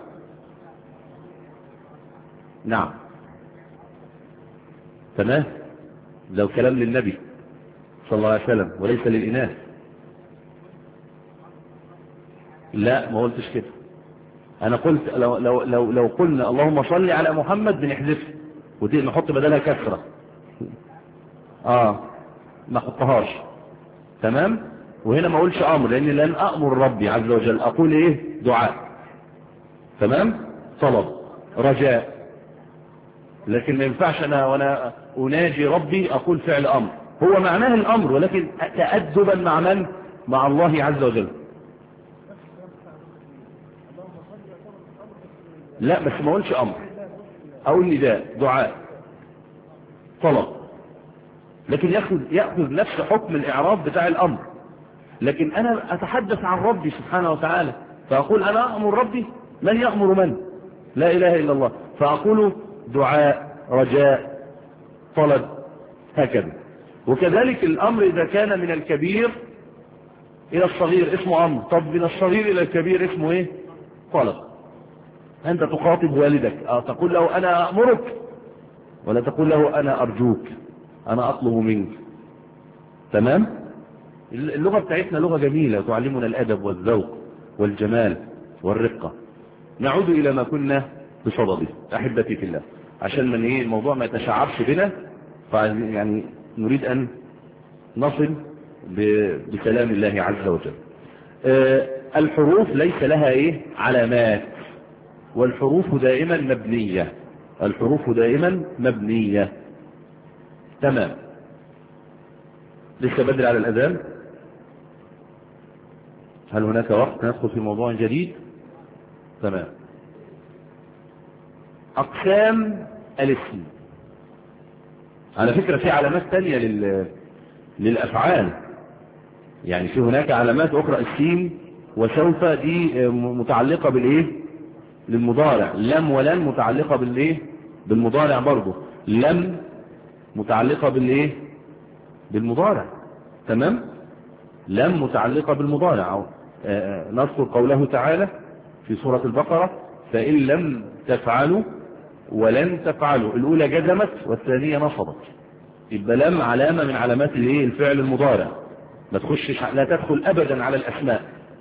[SPEAKER 2] نعم تمام. لو كلام للنبي صلى الله عليه وسلم وليس للإناث. لا ما قلتش كده. انا قلت لو لو لو, لو قلنا اللهم صل على محمد بنحذفها ونحط بدلها كسرة. اه ما احطهاش. تمام. وهنا ما اقولش امر، لاني لن امر ربي عز وجل، اقول ايه؟ دعاء. تمام. طلب، رجاء. لكن ما ينفعش انا وانا اناجي ربي اقول فعل امر. هو معناه الامر ولكن تأدبا مع من؟ مع الله عز وجل. لا بس ما اقولش امر، اقول نداء، دعاء، طلب، لكن ياخذ ياخذ نفس حكم الاعراب بتاع الامر. لكن انا اتحدث عن ربي سبحانه وتعالى فاقول انا امر ربي. من يامر من؟ لا اله الا الله. فاقول دعاء، رجاء، طلب، هكذا. وكذلك الامر اذا كان من الكبير الى الصغير اسمه امر. طب من الصغير الى الكبير اسمه ايه؟ طلب. انت تخاطب والدك اه تقول له انا امرك، ولا تقول له انا ارجوك، انا اطلب منك. تمام. اللغة بتاعتنا لغة جميلة تعلمنا الادب والذوق والجمال والرقة. نعود الى ما كنا بصدده احبتي في الله، عشان من ايه الموضوع ما يتشعبش بنا، يعني نريد ان نصل بكلام الله عز وجل. أه الحروف ليس لها ايه؟ علامات. والحروف دائما مبنية. الحروف دائما مبنية. تمام. لسه بدري على الأذان. هل هناك وقت ندخل في موضوع جديد؟ تمام. أقسام الاسم. على فكرة في علامات تانية لل... للأفعال. يعني في هناك علامات أخرى، السين وسوف دي متعلقة بالإيه؟ للمضارع. لم ولن متعلقة بالإيه؟ بالمضارع برضه. لم متعلقة بالإيه؟ بالمضارع. تمام. لم متعلقة بالمضارع. نذكر قوله تعالى في سورة البقرة فإن لم تفعلوا ولن تفعلوا. الأولى جزمت والثانية نصبت. يبقى لم علامة من علامات الايه؟ الفعل المضارع. ما تخشش، لا تدخل أبدا على الأسماء،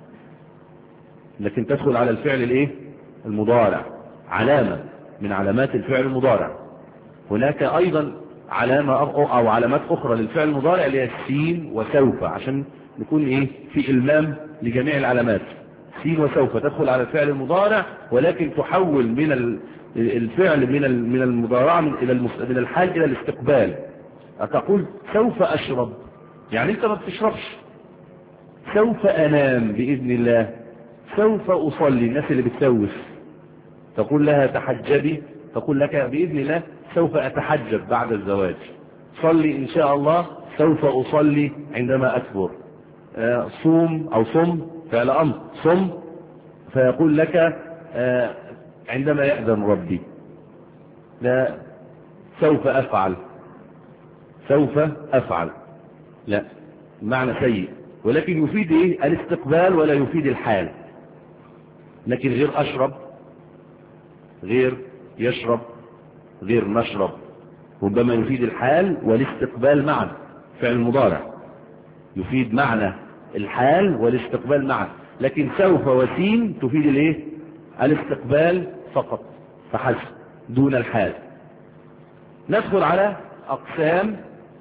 [SPEAKER 2] لكن تدخل على الفعل الايه؟ المضارع. علامة من علامات الفعل المضارع. هناك أيضا علامة أو علامات أخرى للفعل المضارع اللي هي السين وسوف، عشان نكون ايه؟ في إلمام لجميع العلامات. سين وسوف تدخل على الفعل المضارع، ولكن تحول من الفعل من من المضارعة إلى من الحال إلى الاستقبال. أتقول سوف أشرب، يعني أنت ما بتشربش. سوف أنام بإذن الله. سوف أصلي، الناس اللي بتسوف تقول لها تحجبي، تقول لك بإذن الله سوف أتحجب بعد الزواج. صلي إن شاء الله، سوف أصلي عندما أكبر. صوم أو صم فعل أمر، صم، فيقول لك عندما يأذن ربي. لا، سوف أفعل، سوف أفعل، لا، معنى سيء، ولكن يفيد إيه؟ الاستقبال ولا يفيد الحال. لكن غير أشرب، غير يشرب، غير نشرب، ربما يفيد الحال والاستقبال معا. فعل مضارع يفيد معنى الحال والاستقبال معا، لكن سوف وسين تفيد الايه؟ الاستقبال فقط فحسب دون الحال. ندخل على أقسام.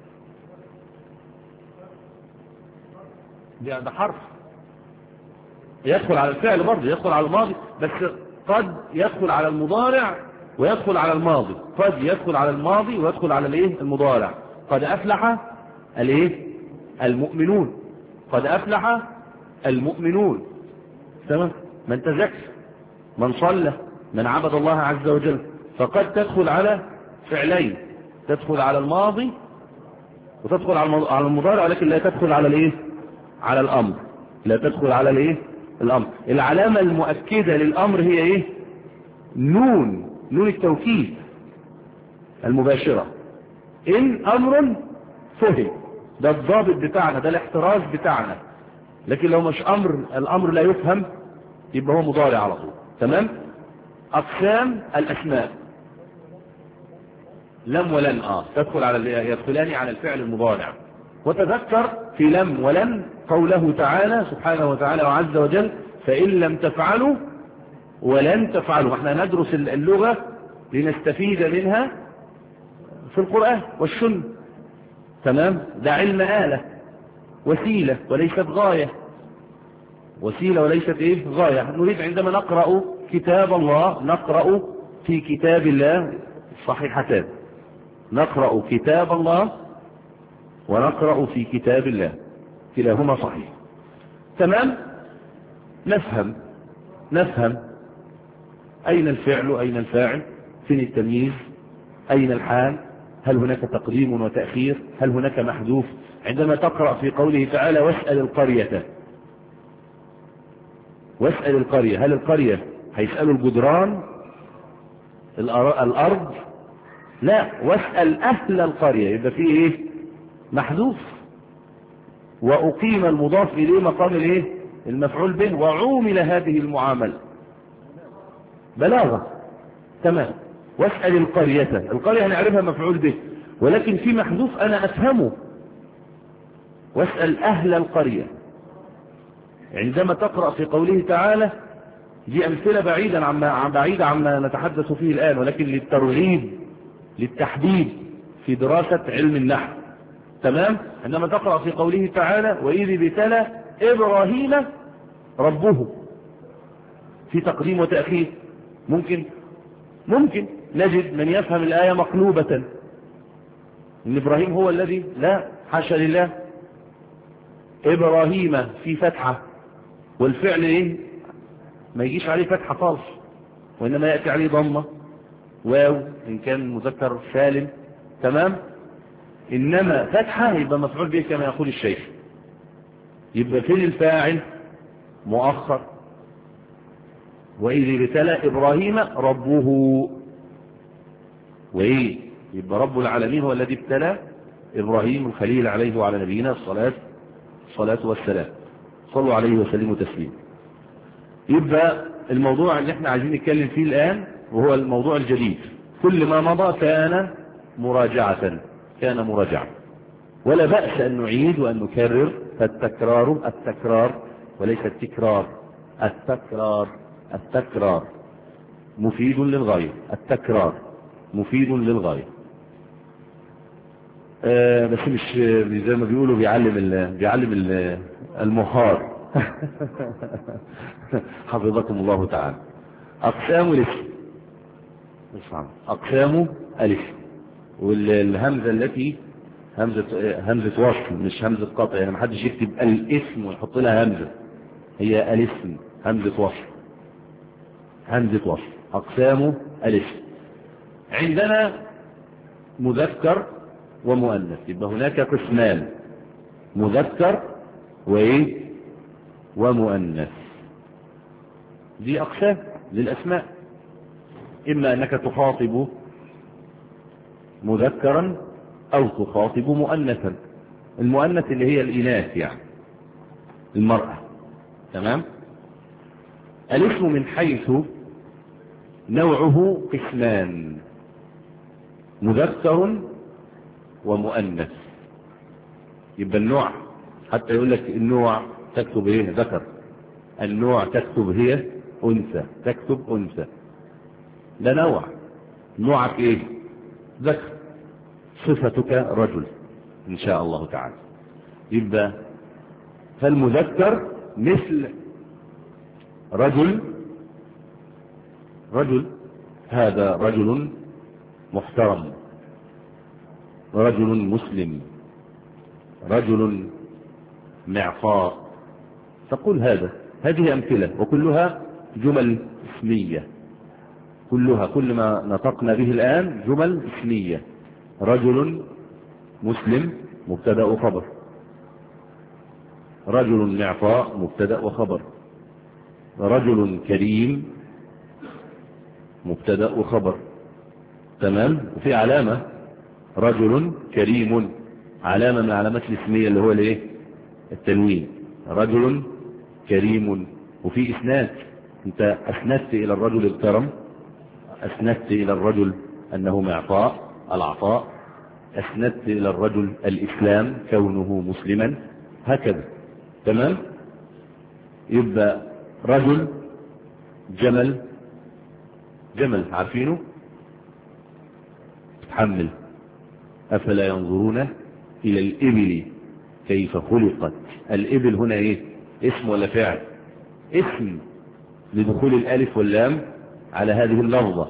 [SPEAKER 2] ده حرف يدخل على الفعل برضه، يدخل على الماضي، بس قد يدخل على المضارع ويدخل على الماضي، قد يدخل على الماضي ويدخل على الايه؟ المضارع. قد أفلح الايه؟ المؤمنون، قد أفلح المؤمنون، تمام؟ من تذكر، من صلى، من عبد الله عز وجل. فقد تدخل على فعلين، تدخل على الماضي وتدخل على المضارع، ولكن لا تدخل على الايه؟ على الامر، لا تدخل على الايه؟ الامر. العلامة المؤكدة للامر هي ايه؟ نون، نون التوكيد المباشرة. ان امر فهم، ده الضابط بتاعنا، ده الاحتراز بتاعنا. لكن لو مش امر، الامر لا يفهم، يبقى هو مضارع على طول، تمام؟ اقسام الاسماء، لم ولن، اه تدخل على، يدخلان على الفعل المضارع. وتذكر في لم ولن قوله تعالى سبحانه وتعالى وعز وجل: فإن لم تفعلوا ولن تفعلوا. احنا ندرس اللغة لنستفيد منها في القرآن والسنة، تمام؟ ده علم آلة، وسيلة وليست غاية، وسيلة وليست ايه؟ غاية. نريد عندما نقرأ كتاب الله نقرأ في كتاب الله صحيحتان، نقرأ كتاب الله ونقرأ في كتاب الله، كلاهما صحيح، تمام؟ نفهم نفهم أين الفعل، أين الفاعل، فين التمييز، أين الحال، هل هناك تقديم وتأخير، هل هناك محذوف. عندما تقرأ في قوله تعالى: واسأل القرية، واسأل القرية، هل القرية هيسألوا الجدران الأرض؟ لا، واسأل أهل القرية، يبقى فيه ايه؟ محذوف. وأقيم المضاف إليه مقام الايه؟ المفعول به، وعومل هذه المعاملة بلاغة، تمام؟ واسأل القرية، القرية هنعرفها مفعول به، ولكن في محذوف أنا أفهمه. واسأل أهل القرية. عندما تقرأ في قوله تعالى، دي أمثلة بعيدا عما بعيدة عما نتحدث فيه الآن، ولكن للترغيب للتحديد في دراسة علم النحو، تمام؟ عندما تقرأ في قوله تعالى: وإذ ابتلى إبراهيم ربه، في تقديم وتأخير. ممكن ممكن نجد من يفهم الآية مقلوبة، إن إبراهيم هو الذي، لا، حاشا لله، إبراهيم في فتحة، والفعل إيه؟ ما يجيش عليه فتحة خالص، وإنما يأتي عليه ضمة، واو إن كان مذكر سالم، تمام؟ إنما فتحة يبقى مفعول به كما يقول الشيخ. يبقى فين الفاعل؟ مؤخر. وإذ ابتلى إبراهيم ربه، وإيه؟ يبقى رب العالمين هو الذي ابتلى إبراهيم الخليل عليه وعلى نبينا الصلاة الصلاة والسلام، صلوا عليه وسلموا تسليما. يبقى الموضوع اللي احنا عايزين نتكلم فيه الآن وهو الموضوع الجديد، كل ما مضى كان مراجعة، كان مراجعة، ولا بأس أن نعيد وأن نكرر، فالتكرار التكرار وليس التكرار، التكرار التكرار مفيد للغاية، التكرار مفيد للغاية. آه بس مش زي ما بيقولوا بيعلم ال بيعلم ال المهار، حفظكم الله تعالى. أقسام الاسم، أقسام الاسم، والهمزة التي همزة همزة وصل مش همزة قطع، يعني ما حدش يكتب الاسم ويحط لها همزة، هي الاسم همزة وصل، همزة وصل. أقسام الاسم عندنا مذكر ومؤنث، يبقى هناك قسمان، مذكر وايه ومؤنث. دي أقسام للأسماء، إما أنك تخاطب مذكرا أو تخاطب مؤنثا. المؤنث اللي هي الإناث يعني المرأة. تمام. الاسم من حيث نوعه قسمان، مذكر ومؤنث. يبقى النوع حتى يقول لك النوع تكتب ايه ذكر، النوع تكتب هي أنثى، تكتب أنثى، ده نوع. نوعك ايه؟ ذكر. صفتك رجل ان شاء الله تعالى. يبقى فالمذكر مثل رجل، رجل هذا رجل محترم، رجل مسلم، رجل معصاء، تقول هذا. هذه أمثلة وكلها جمل اسمية، كلها كل ما نطقنا به الآن جمل اسمية. رجل مسلم مبتدأ وخبر، رجل معطاء مبتدأ وخبر، رجل كريم مبتدأ وخبر. تمام. وفي علامة رجل كريم، علامة من علامات الاسمية اللي هو الايه التنوين، رجل كريم. وفي اسناد، انت اسندت الى الرجل الكرم، اسندت الى الرجل انه معطاء العطاء، اسندت الى الرجل الاسلام كونه مسلما، هكذا. تمام. يبقى رجل، جمل، جمل عارفينه تحمل، افلا ينظرون الى الابل كيف خلقت. الابل هنا ايه؟ اسم ولا فعل؟ اسم لدخول الالف واللام على هذه اللفظة.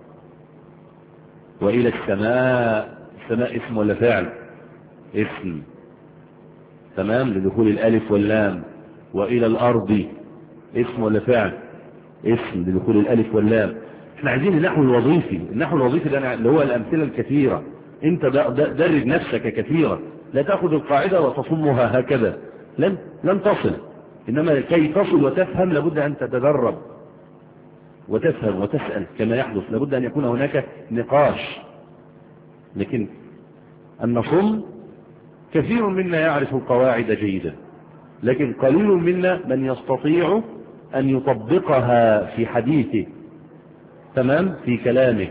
[SPEAKER 2] والى السماء، السماء اسم ولا فعل؟ اسم. تمام، لدخول الالف واللام. والى الارض اسم ولا فعل؟ اسم لدخول الالف واللام. احنا عايزين النحو الوظيفي. النحو الوظيفي ده اللي هو الامثله الكثيره. انت درج نفسك كثيرا، لا تاخذ القاعده وتصمها هكذا، لن لن تصل. انما كي تصل وتفهم لابد ان تتدرب وتفهم وتسال كما يحدث، لابد ان يكون هناك نقاش. لكن النصم كثير منا يعرف القواعد جيدا، لكن قليل منا من يستطيع ان يطبقها في حديثه. تمام. في كلامه،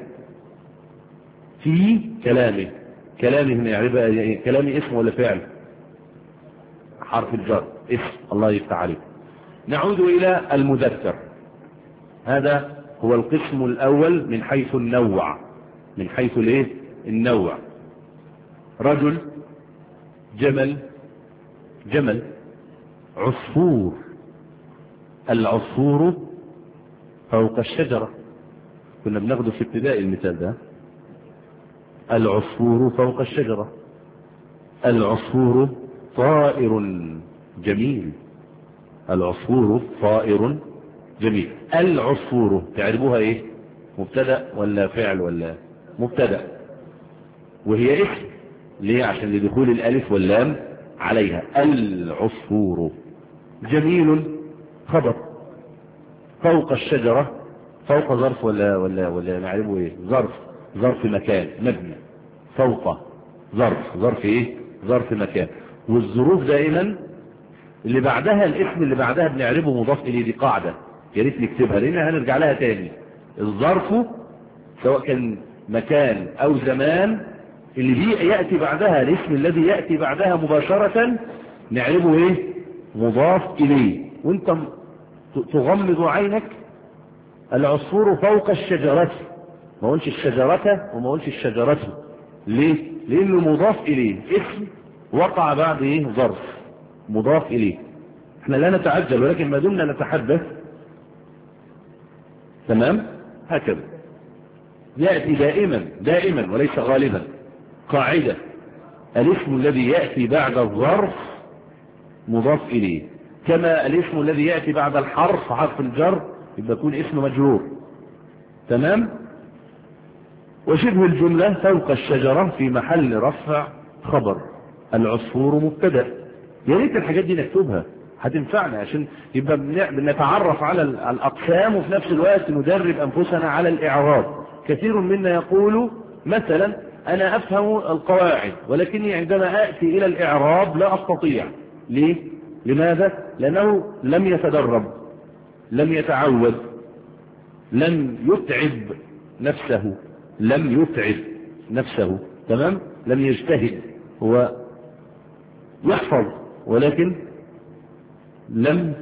[SPEAKER 2] في كلامه كلامه هنا يعرفها. كلامي اسم ولا فعل؟ حرف الجر اسم. الله يفتح عليك. نعود الى المذكر. هذا هو القسم الاول من حيث النوع، من حيث الايه النوع. رجل، جمل، جمل، عصفور. العصفور فوق الشجرة، كنا بناخده في ابتدائي المثال ده. العصفور فوق الشجرة. العصفور طائر جميل، العصفور طائر جميل. العصفور تعرفوها ايه؟ مبتدأ ولا فعل ولا مبتدأ؟ وهي اسم ليه؟ عشان لدخول الالف واللام عليها. العصفور. جميل خبر. فوق الشجرة، فوق ظرف ولا ولا ولا نعرفه ايه؟ ظرف، ظرف مكان مبني. فوق ظرف، ظرف ايه؟ ظرف مكان. والظروف دائما اللي بعدها الاسم اللي بعدها بنعرفه مضاف اليه. دي قاعدة يا ريت نكتبها لان هنرجع لها تاني. الظرف سواء كان مكان او زمان اللي دي يأتي بعدها، الاسم الذي يأتي بعدها مباشرة نعرفه ايه؟ مضاف اليه. وانت تغمض عينك. العصفور فوق الشجرة، ما قلتش الشجرة وما قلتش الشجرة. ليه؟ لانه مضاف اليه، اسم وقع بعد ايه؟ ظرف مضاف اليه. احنا لا نتعجل، ولكن ما دمنا نتحدث تمام هكذا يأتي دائما دائما وليس غالبا قاعدة: الاسم الذي يأتي بعد الظرف مضاف إليه، كما الاسم الذي يأتي بعد الحرف حرف الجر يبقى يكون اسم مجرور. تمام. وشبه الجملة فوق الشجرة في محل رفع خبر، العصفور مبتدأ. يا ريت الحاجات دي نكتبها هتنفعنا عشان يبقى بنتعرف على الأقسام وفي نفس الوقت ندرب أنفسنا على الإعراب. كثير منا يقول مثلا أنا أفهم القواعد ولكني عندما أأتي إلى الإعراب لا أستطيع. ليه؟ لماذا؟ لأنه لم يتدرب، لم يتعود، لم يتعب نفسه لم يتعب نفسه تمام. لم يجتهد، هو يحفظ ولكن لم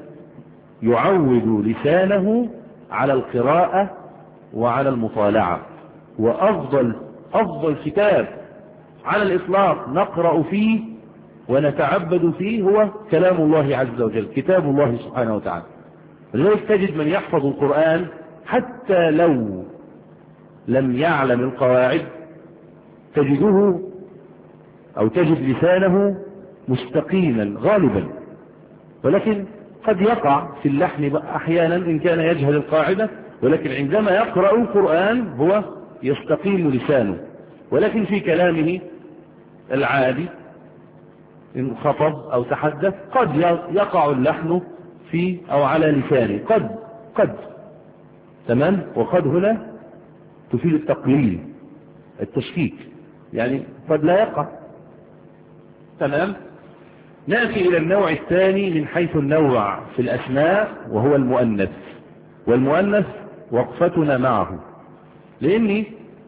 [SPEAKER 2] يعود لسانه على القراءة وعلى المطالعة. وأفضل أفضل كتاب على الإطلاق نقرأ فيه ونتعبد فيه هو كلام الله عز وجل، كتاب الله سبحانه وتعالى. لذلك تجد من يحفظ القرآن حتى لو لم يعلم القواعد تجده أو تجد لسانه مستقيما غالبا، ولكن قد يقع في اللحن أحيانا إن كان يجهل القاعدة، ولكن عندما يقرأ القرآن هو يستقيم لسانه. ولكن في كلامه العادي إن خطب أو تحدث قد يقع اللحن في أو على لسانه، قد قد تمام. وقد هنا تفيد التقليل التشكيك، يعني قد لا يقع. تمام. نأتي إلى النوع الثاني من حيث النوع في الأسماء وهو المؤنث. والمؤنث وقفتنا معه، لأن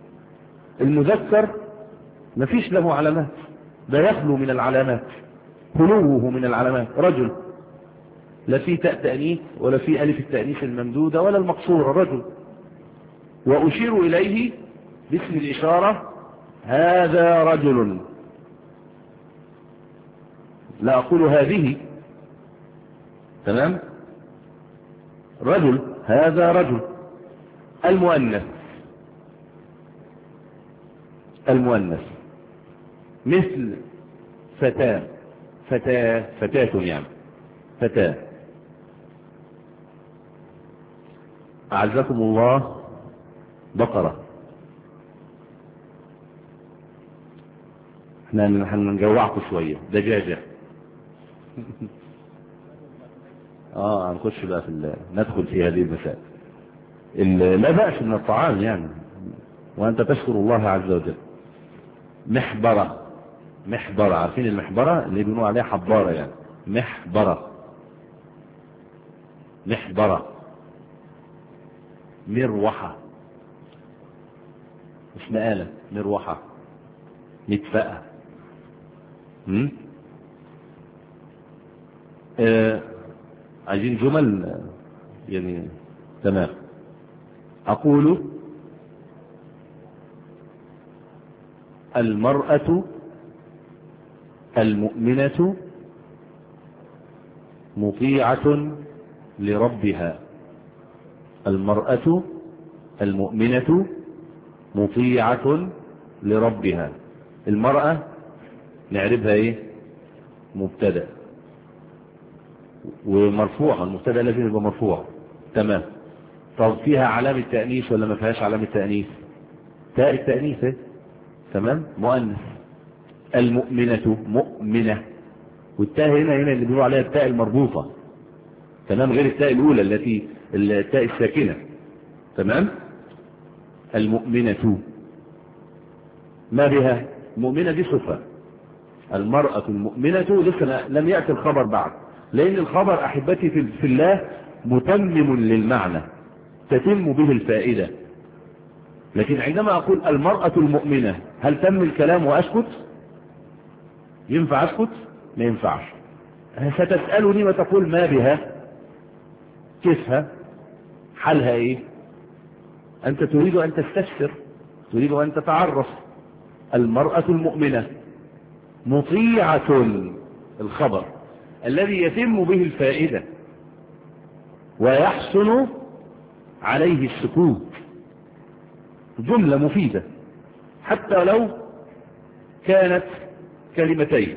[SPEAKER 2] المذكر مفيش له علامات، لا يخلو من العلامات، خلوه من العلامات. رجل لا في تاء تأنيث ولا في ألف التأنيث الممدودة ولا المقصورة، رجل. وأشير إليه باسم الإشارة: هذا رجل، لا أقول هذه. تمام. رجل، هذا رجل. المؤنث المؤنث مثل فتاة فتاة فتاة يعني فتاة. أعزكم الله بقرة. احنا هنجوعكم شوية. دجاجة. اه هنخش بقى في ال... ندخل في هذه المسائل. ال... لا بأس من الطعام يعني، وأنت تشكر الله عز وجل. محبرة محبرة عارفين المحبرة اللي بيقولوا عليها حبارة يعني. محبرة محبرة. مروحة مش مقالة، مروحة. مدفأة. هم؟ آه عايزين جمل يعني. تمام. أقول المرأة المؤمنة مطيعة لربها. المرأة المؤمنة مطيعة لربها. المرأة نعرفها ايه؟ مبتدأ ومرفوع. المبتدأ لازم يبقى مرفوع. تمام. طب فيها علامة تأنيث ولا ما فيهاش علامة تأنيث؟ تاء التأنيث ايه؟ تمام. مؤنث. المؤمنة مؤمنة، والتاء هنا هنا اللي بيقولوا عليها التاء المربوطة. تمام. غير التاء الأولى التي التاء الساكنة. تمام. المؤمنة ما بها؟ المؤمنة دي صفة. المرأة المؤمنة لسه لم يأتي الخبر بعد، لأن الخبر أحبتي في الله متمم للمعنى، تتم به الفائدة. لكن عندما أقول المرأة المؤمنة هل تم الكلام وأسكت؟ ينفع أسكت؟ ما ينفعش. ستسألني وتقول ما بها؟ كيفها؟ حالها إيه؟ أنت تريد أن تستفسر، تريد أن تتعرف. المرأة المؤمنة مطيعة الخبر. الذي يتم به الفائدة ويحسن عليه السكوت. جملة مفيدة حتى لو كانت كلمتين.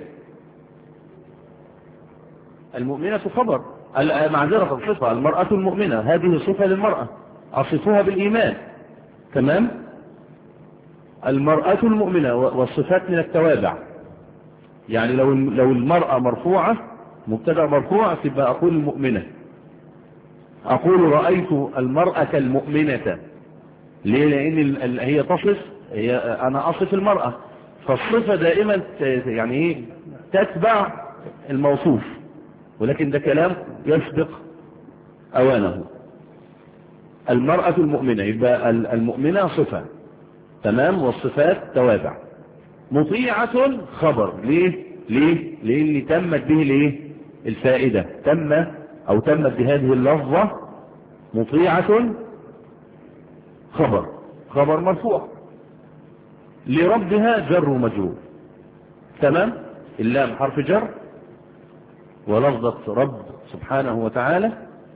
[SPEAKER 2] المؤمنة خبر، معذرة صفة، المرأة المؤمنة هذه صفة للمرأة أصفها بالإيمان. تمام. المرأة المؤمنة والصفات من التوابع، يعني لو لو المرأة مرفوعة مبتدأ مرفوع تبقى أقول المؤمنة. أقول رأيت المرأة المؤمنة. ليه؟ لأن هي تصف، هي أنا أصف المرأة، فالصفة دائما يعني ايه تتبع الموصوف، ولكن ده كلام يسبق أوانه. المرأة المؤمنة يبقى المؤمنة صفة، تمام، والصفات توابع. مطيعة خبر. ليه؟ ليه؟ لأن تمت به ليه الفائدة، تم أو تمت بهذه اللفظة مطيعة خبر، خبر مرفوع لربها جر ومجرور. تمام. اللام حرف جر، ولفظة رب سبحانه وتعالى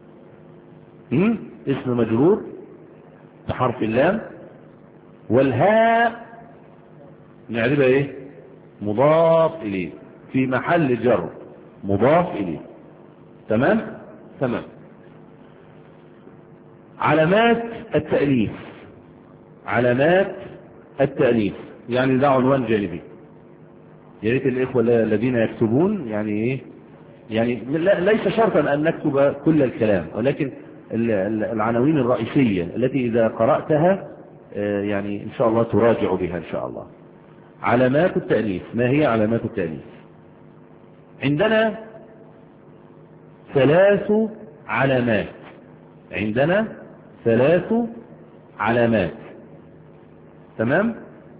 [SPEAKER 2] اسم مجرور بحرف اللام، والهاء نعرفها ايه؟ مضاف اليه في محل جر، مضاف اليه. تمام. تمام. علامات التأليف، علامات التأليف يعني ده عنوان جانبي، يا ريت الإخوة الذين يكتبون يعني ايه، يعني ليس شرطا أن نكتب كل الكلام، ولكن العناوين الرئيسية التي إذا قرأتها يعني إن شاء الله تراجع بها إن شاء الله. علامات التأليف. ما هي علامات التأليف؟ عندنا ثلاث علامات، عندنا ثلاث علامات. تمام.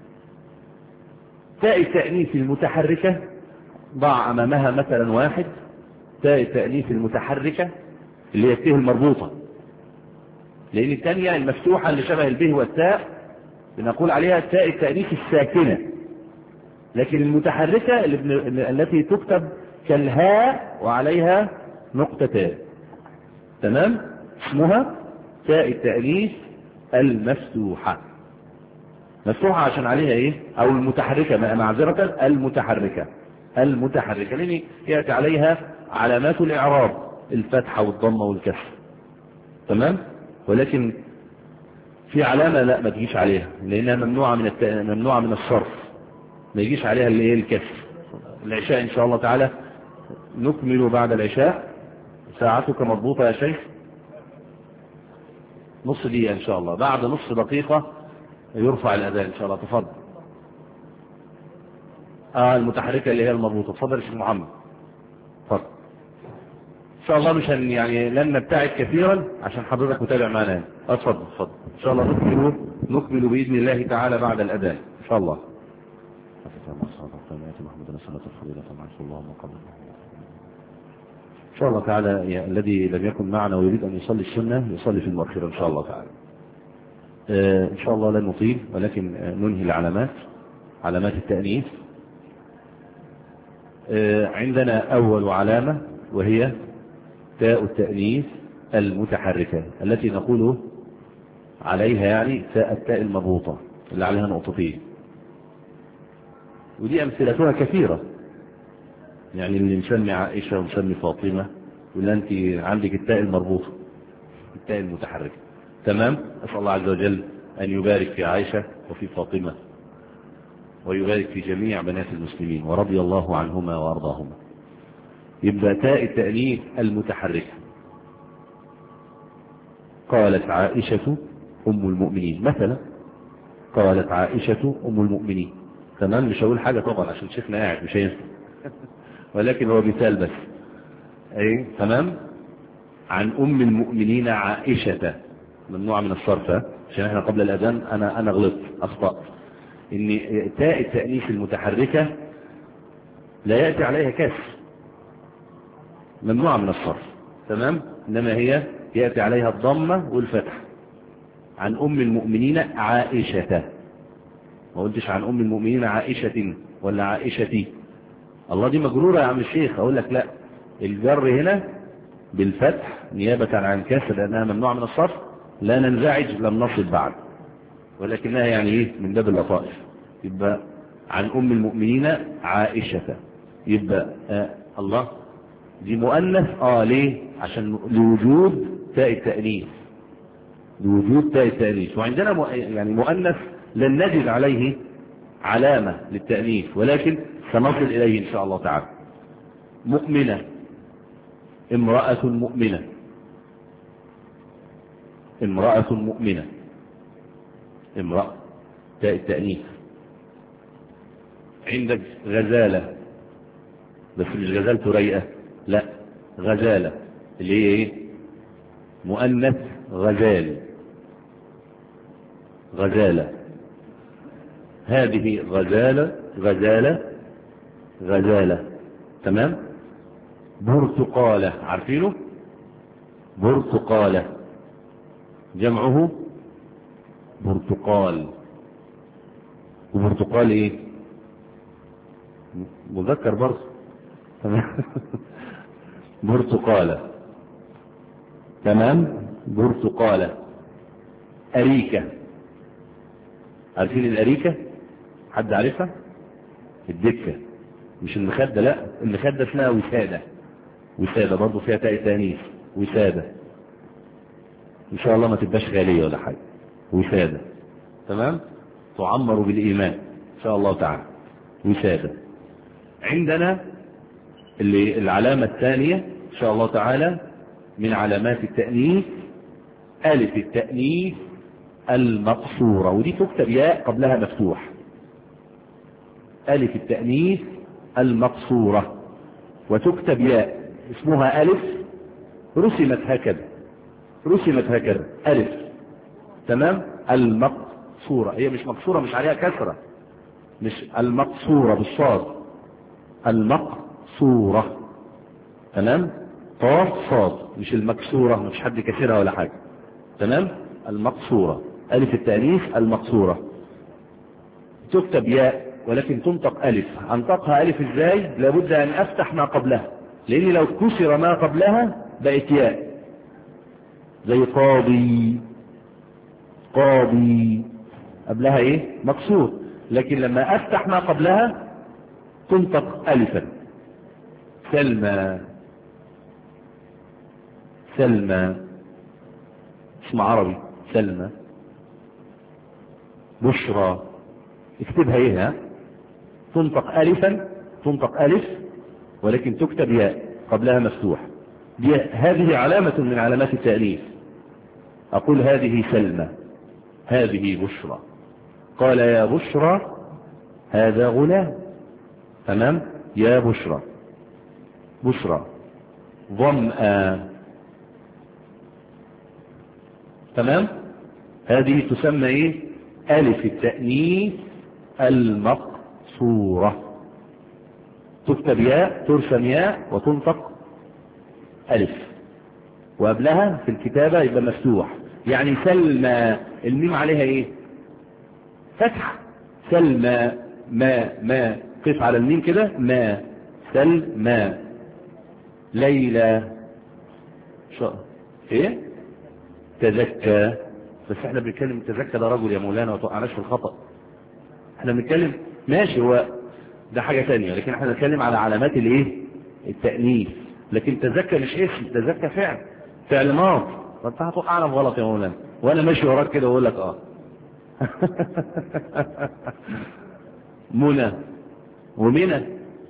[SPEAKER 2] تاء التأنيث المتحركة ضع أمامها مثلا واحد، تاء التأنيث المتحركة اللي هي التاء المربوطة، لأن الثانية المفتوحة اللي شبه البه والتاء بنقول عليها تاء التأنيث الساكنة، لكن المتحركة اللي التي تكتب كالهاء وعليها نقطتان. تمام. اسمها تاء التأنيث المفتوحة، مفتوحة عشان عليها ايه، او المتحركة، معذرة المتحركة، المتحركة لان يأتي عليها علامات الاعراب، الفتحة والضمة والكسر. تمام. ولكن في علامة لا ما تجيش عليها لانها ممنوعة من الت... ممنوعة من الصرف، ما يجيش عليها اللي ايه الكسر. العشاء ان شاء الله تعالى نكمل بعد العشاء. ساعتك مضبوطة يا شيخ؟ نص دقيقة ان شاء الله، بعد نص دقيقة يرفع الأذان إن شاء الله. تفضل. آه المتحركة اللي هي المربوطة. تفضل يا شيخ محمد. تفضل. إن شاء الله مش هن يعني لن نبتعد كثيرا عشان حضرتك متابع معنا. اتفضل اتفضل. إن شاء الله نكمل نكمل بإذن الله تعالى بعد الأذان إن شاء الله. إن شاء الله تعالى يعني الذي لم يكن معنا ويريد أن يصلي السنة يصلي في المؤخرة إن شاء الله تعالى. إن شاء الله لن نطيل ولكن ننهي العلامات، علامات التأنيث. عندنا أول علامة وهي تاء التأنيث المتحركة التي نقول عليها يعني تاء التاء المربوطة اللي عليها نقطتين، ودي أمثلتها كثيرة. يعني اللي نسمي عائشة ونسمي فاطمة ولا أنت عندك التاء المربوطة التاء المتحركة. تمام. أسأل الله عز وجل أن يبارك في عائشة وفي فاطمة ويبارك في جميع بنات المسلمين ورضي الله عنهما وأرضاهما. يبقى تاء التأنيث المتحركة. قالت عائشة أم المؤمنين مثلا، قالت عائشة أم المؤمنين. تمام. مش هقول حاجة طبعا عشان شيخنا قاعد مش هينفع ولكن هو مثال بس. أي تمام. عن أم المؤمنين عائشة، ممنوع من الصرف عشان احنا قبل الأذان أنا أنا غلطت أخطأت إن تاء التأنيث المتحركة لا يأتي عليها كسر، ممنوع من الصرف. تمام. إنما هي يأتي عليها الضمة والفتح. عن أم المؤمنين عائشة، ما قلتش عن أم المؤمنين عائشة ولا عائشتي. الله دي مجرورة يا عم الشيخ. أقول لك لا، الجر هنا بالفتح نيابة عن كسر لأنها ممنوعة من الصرف، لا ننزعج لم نصل بعد، ولكنها يعني ايه من باب اللطائف. يبقى عن أم المؤمنين عائشة، يبقى آه الله دي مؤنث. اه ليه؟ عشان لوجود تاء التأنيث، لوجود تاء التأنيث. وعندنا مؤ... يعني مؤنث لن نجد عليه علامة للتأنيث، ولكن سنصل إليه إن شاء الله تعالى. مؤمنة، امرأة مؤمنة، امرأة مؤمنة، امرأة تاء التأنيث. عندك غزالة، بس مش غزالة ريئة، لا غزالة اللي هي ايه؟ مؤنث غزال، غزالة. هذه غزالة، غزالة، غزالة. تمام. برتقالة، عارفينه؟ برتقالة جمعه برتقال. وبرتقال ايه؟ مذكر برضه. تمام. برتقالة. تمام. برتقالة. أريكة، عارفين الأريكة؟ حد عارفها؟ الدكة، مش المخدة، لا المخدة اسمها وسادة، وسادة برضه فيها تاء تانيث، وسادة ان شاء الله ما تبقاش غالية ولا حاجة، وسادة. تمام. تعمر بالإيمان ان شاء الله تعالى، وسادة. عندنا اللي العلامة الثانية ان شاء الله تعالى من علامات التأنيث ألف التأنيث المقصورة، ودي تكتب ياء قبلها مفتوح. ألف التأنيث المقصورة وتكتب ياء اسمها ألف، رسمت هكذا، رسمت هكذا ألف. تمام. المقصورة، هي مش مقصورة، مش عليها كسرة، مش المقصورة بالصاد، المقصورة. تمام. قاف صاد، مش المكسورة، مش حد كسرها ولا حاجة. تمام. المقصورة ألف التأنيث المقصورة تكتب ياء ولكن تنطق ألف. أنطقها ألف إزاي؟ لابد أن أفتح ما قبلها، لأن لو كسر ما قبلها بقت ياء، زي قاضي، قاضي قبلها إيه؟ مكسور، لكن لما أفتح ما قبلها تنطق ألفا. سلمى، سلمى اسم عربي، سلمى. بشرى، اكتبها ايه؟ ها؟ تنطق ألفا، تنطق ألف ولكن تكتب ياء قبلها مفتوح. دي هذه علامة من علامات التأليف. أقول هذه سلمى، هذه بشرى. قال يا بشرى هذا غلام. تمام. يا بشرى، بشرى. ظمأ. تمام. هذه تسمى ايه؟ ألف التأنيث المقصورة، تكتب ياء، ترسم ياء وتنطق ألف، وقبلها في الكتابة يبقى مفتوح. يعني سلمى الميم عليها ايه؟ فتحة. سلمى، ما ما قف على الميم كده، ما سلمى. ليلى، شو ايه؟ تزكى. بس احنا بنتكلم تزكى ده رجل يا مولانا، وتوقعناش في الخطأ. احنا بنتكلم ماشي، هو ده حاجة ثانية، لكن احنا بنتكلم على علامات الايه؟ التأنيث. لكن تزكى مش اسم، تزكى فعل، فعل ماضي. فانت هتوقعنا في غلط يا مولانا، وانا ماشي وراك كده واقول لك اه. منى ومنى.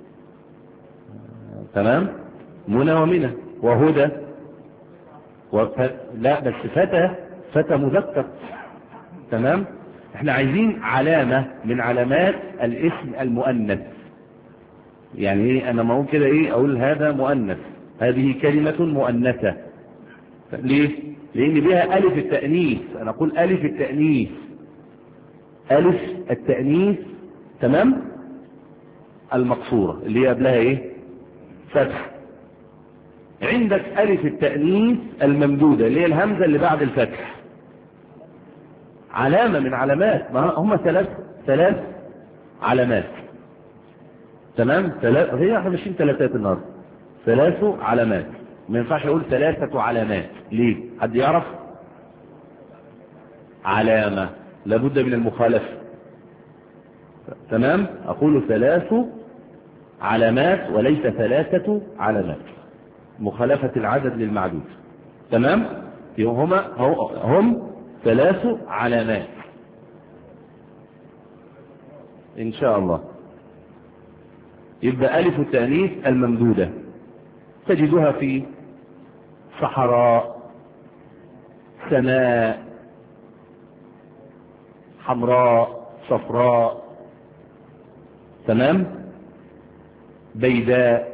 [SPEAKER 2] تمام. منى ومنى. وهدى وف... لا بس فتى، فتى مذكر. تمام. احنا عايزين علامة من علامات الاسم المؤنث. يعني ايه؟ انا ما اقول كده ايه؟ اقول هذا مؤنث، هذه كلمة مؤنثة. ليه؟ لان بها الف التأنيث. انا اقول الف التأنيث، الف التأنيث. تمام. المقصورة اللي هي قبلها ايه؟ فتح. عندك الف التأنيث الممدودة اللي هي الهمزة اللي بعد الفتح، علامة من علامات. ما هم ثلاث ثلاث علامات. تمام. ثلاث، هي احنا ماشيين ثلاثات النهارده. ثلاث علامات. ما ينفعش اقول ثلاثة علامات. ليه؟ حد يعرف؟ علامة لابد من المخالفة. تمام؟ اقول ثلاث علامات وليس ثلاثة علامات، مخالفة العدد للمعدود. تمام؟ هما هم ثلاث علامات ان شاء الله. يبقى ألف التأنيث الممدودة تجدها في صحراء، سماء، حمراء، صفراء، تمام، بيداء،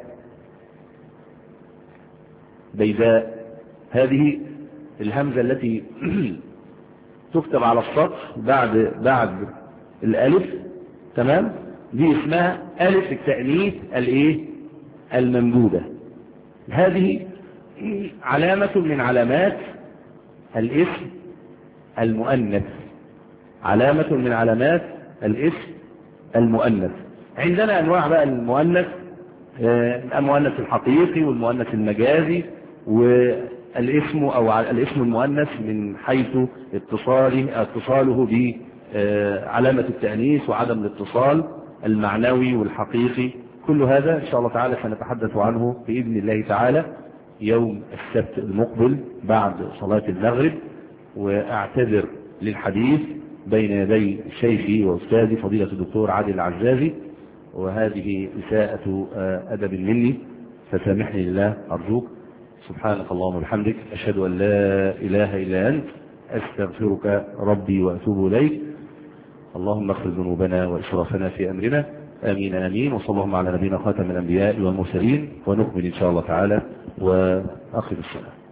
[SPEAKER 2] بيداء. هذه الهمزة التي تكتب على السطر بعد بعد الألف، تمام، دي اسمها ألف التأنيث الايه؟ الممدودة. هذه علامة من علامات الاسم المؤنث، علامة من علامات الاسم المؤنث. عندنا أنواع بقى المؤنث، المؤنث الحقيقي والمؤنث المجازي، والاسم أو الاسم المؤنث من حيث اتصاله اتصاله بعلامة التأنيث وعدم الاتصال المعنوي والحقيقي. كل هذا إن شاء الله تعالى سنتحدث عنه بإذن الله تعالى يوم السبت المقبل بعد صلاة المغرب. وأعتذر للحديث بين يدي شيخي وأستاذي فضيلة الدكتور عادل العزازي، وهذه إساءة أدب مني فسامحني لله أرجوك. سبحانك اللهم وبحمدك، أشهد أن لا إله إلا أنت، أستغفرك ربي وأتوب إليك. اللهم اغفر ذنوبنا وإسرافنا في أمرنا، آمين آمين. وصلى الله على نبينا خاتم الأنبياء والمرسلين، ونكمل إن شاء الله تعالى وأخذ الصلاة.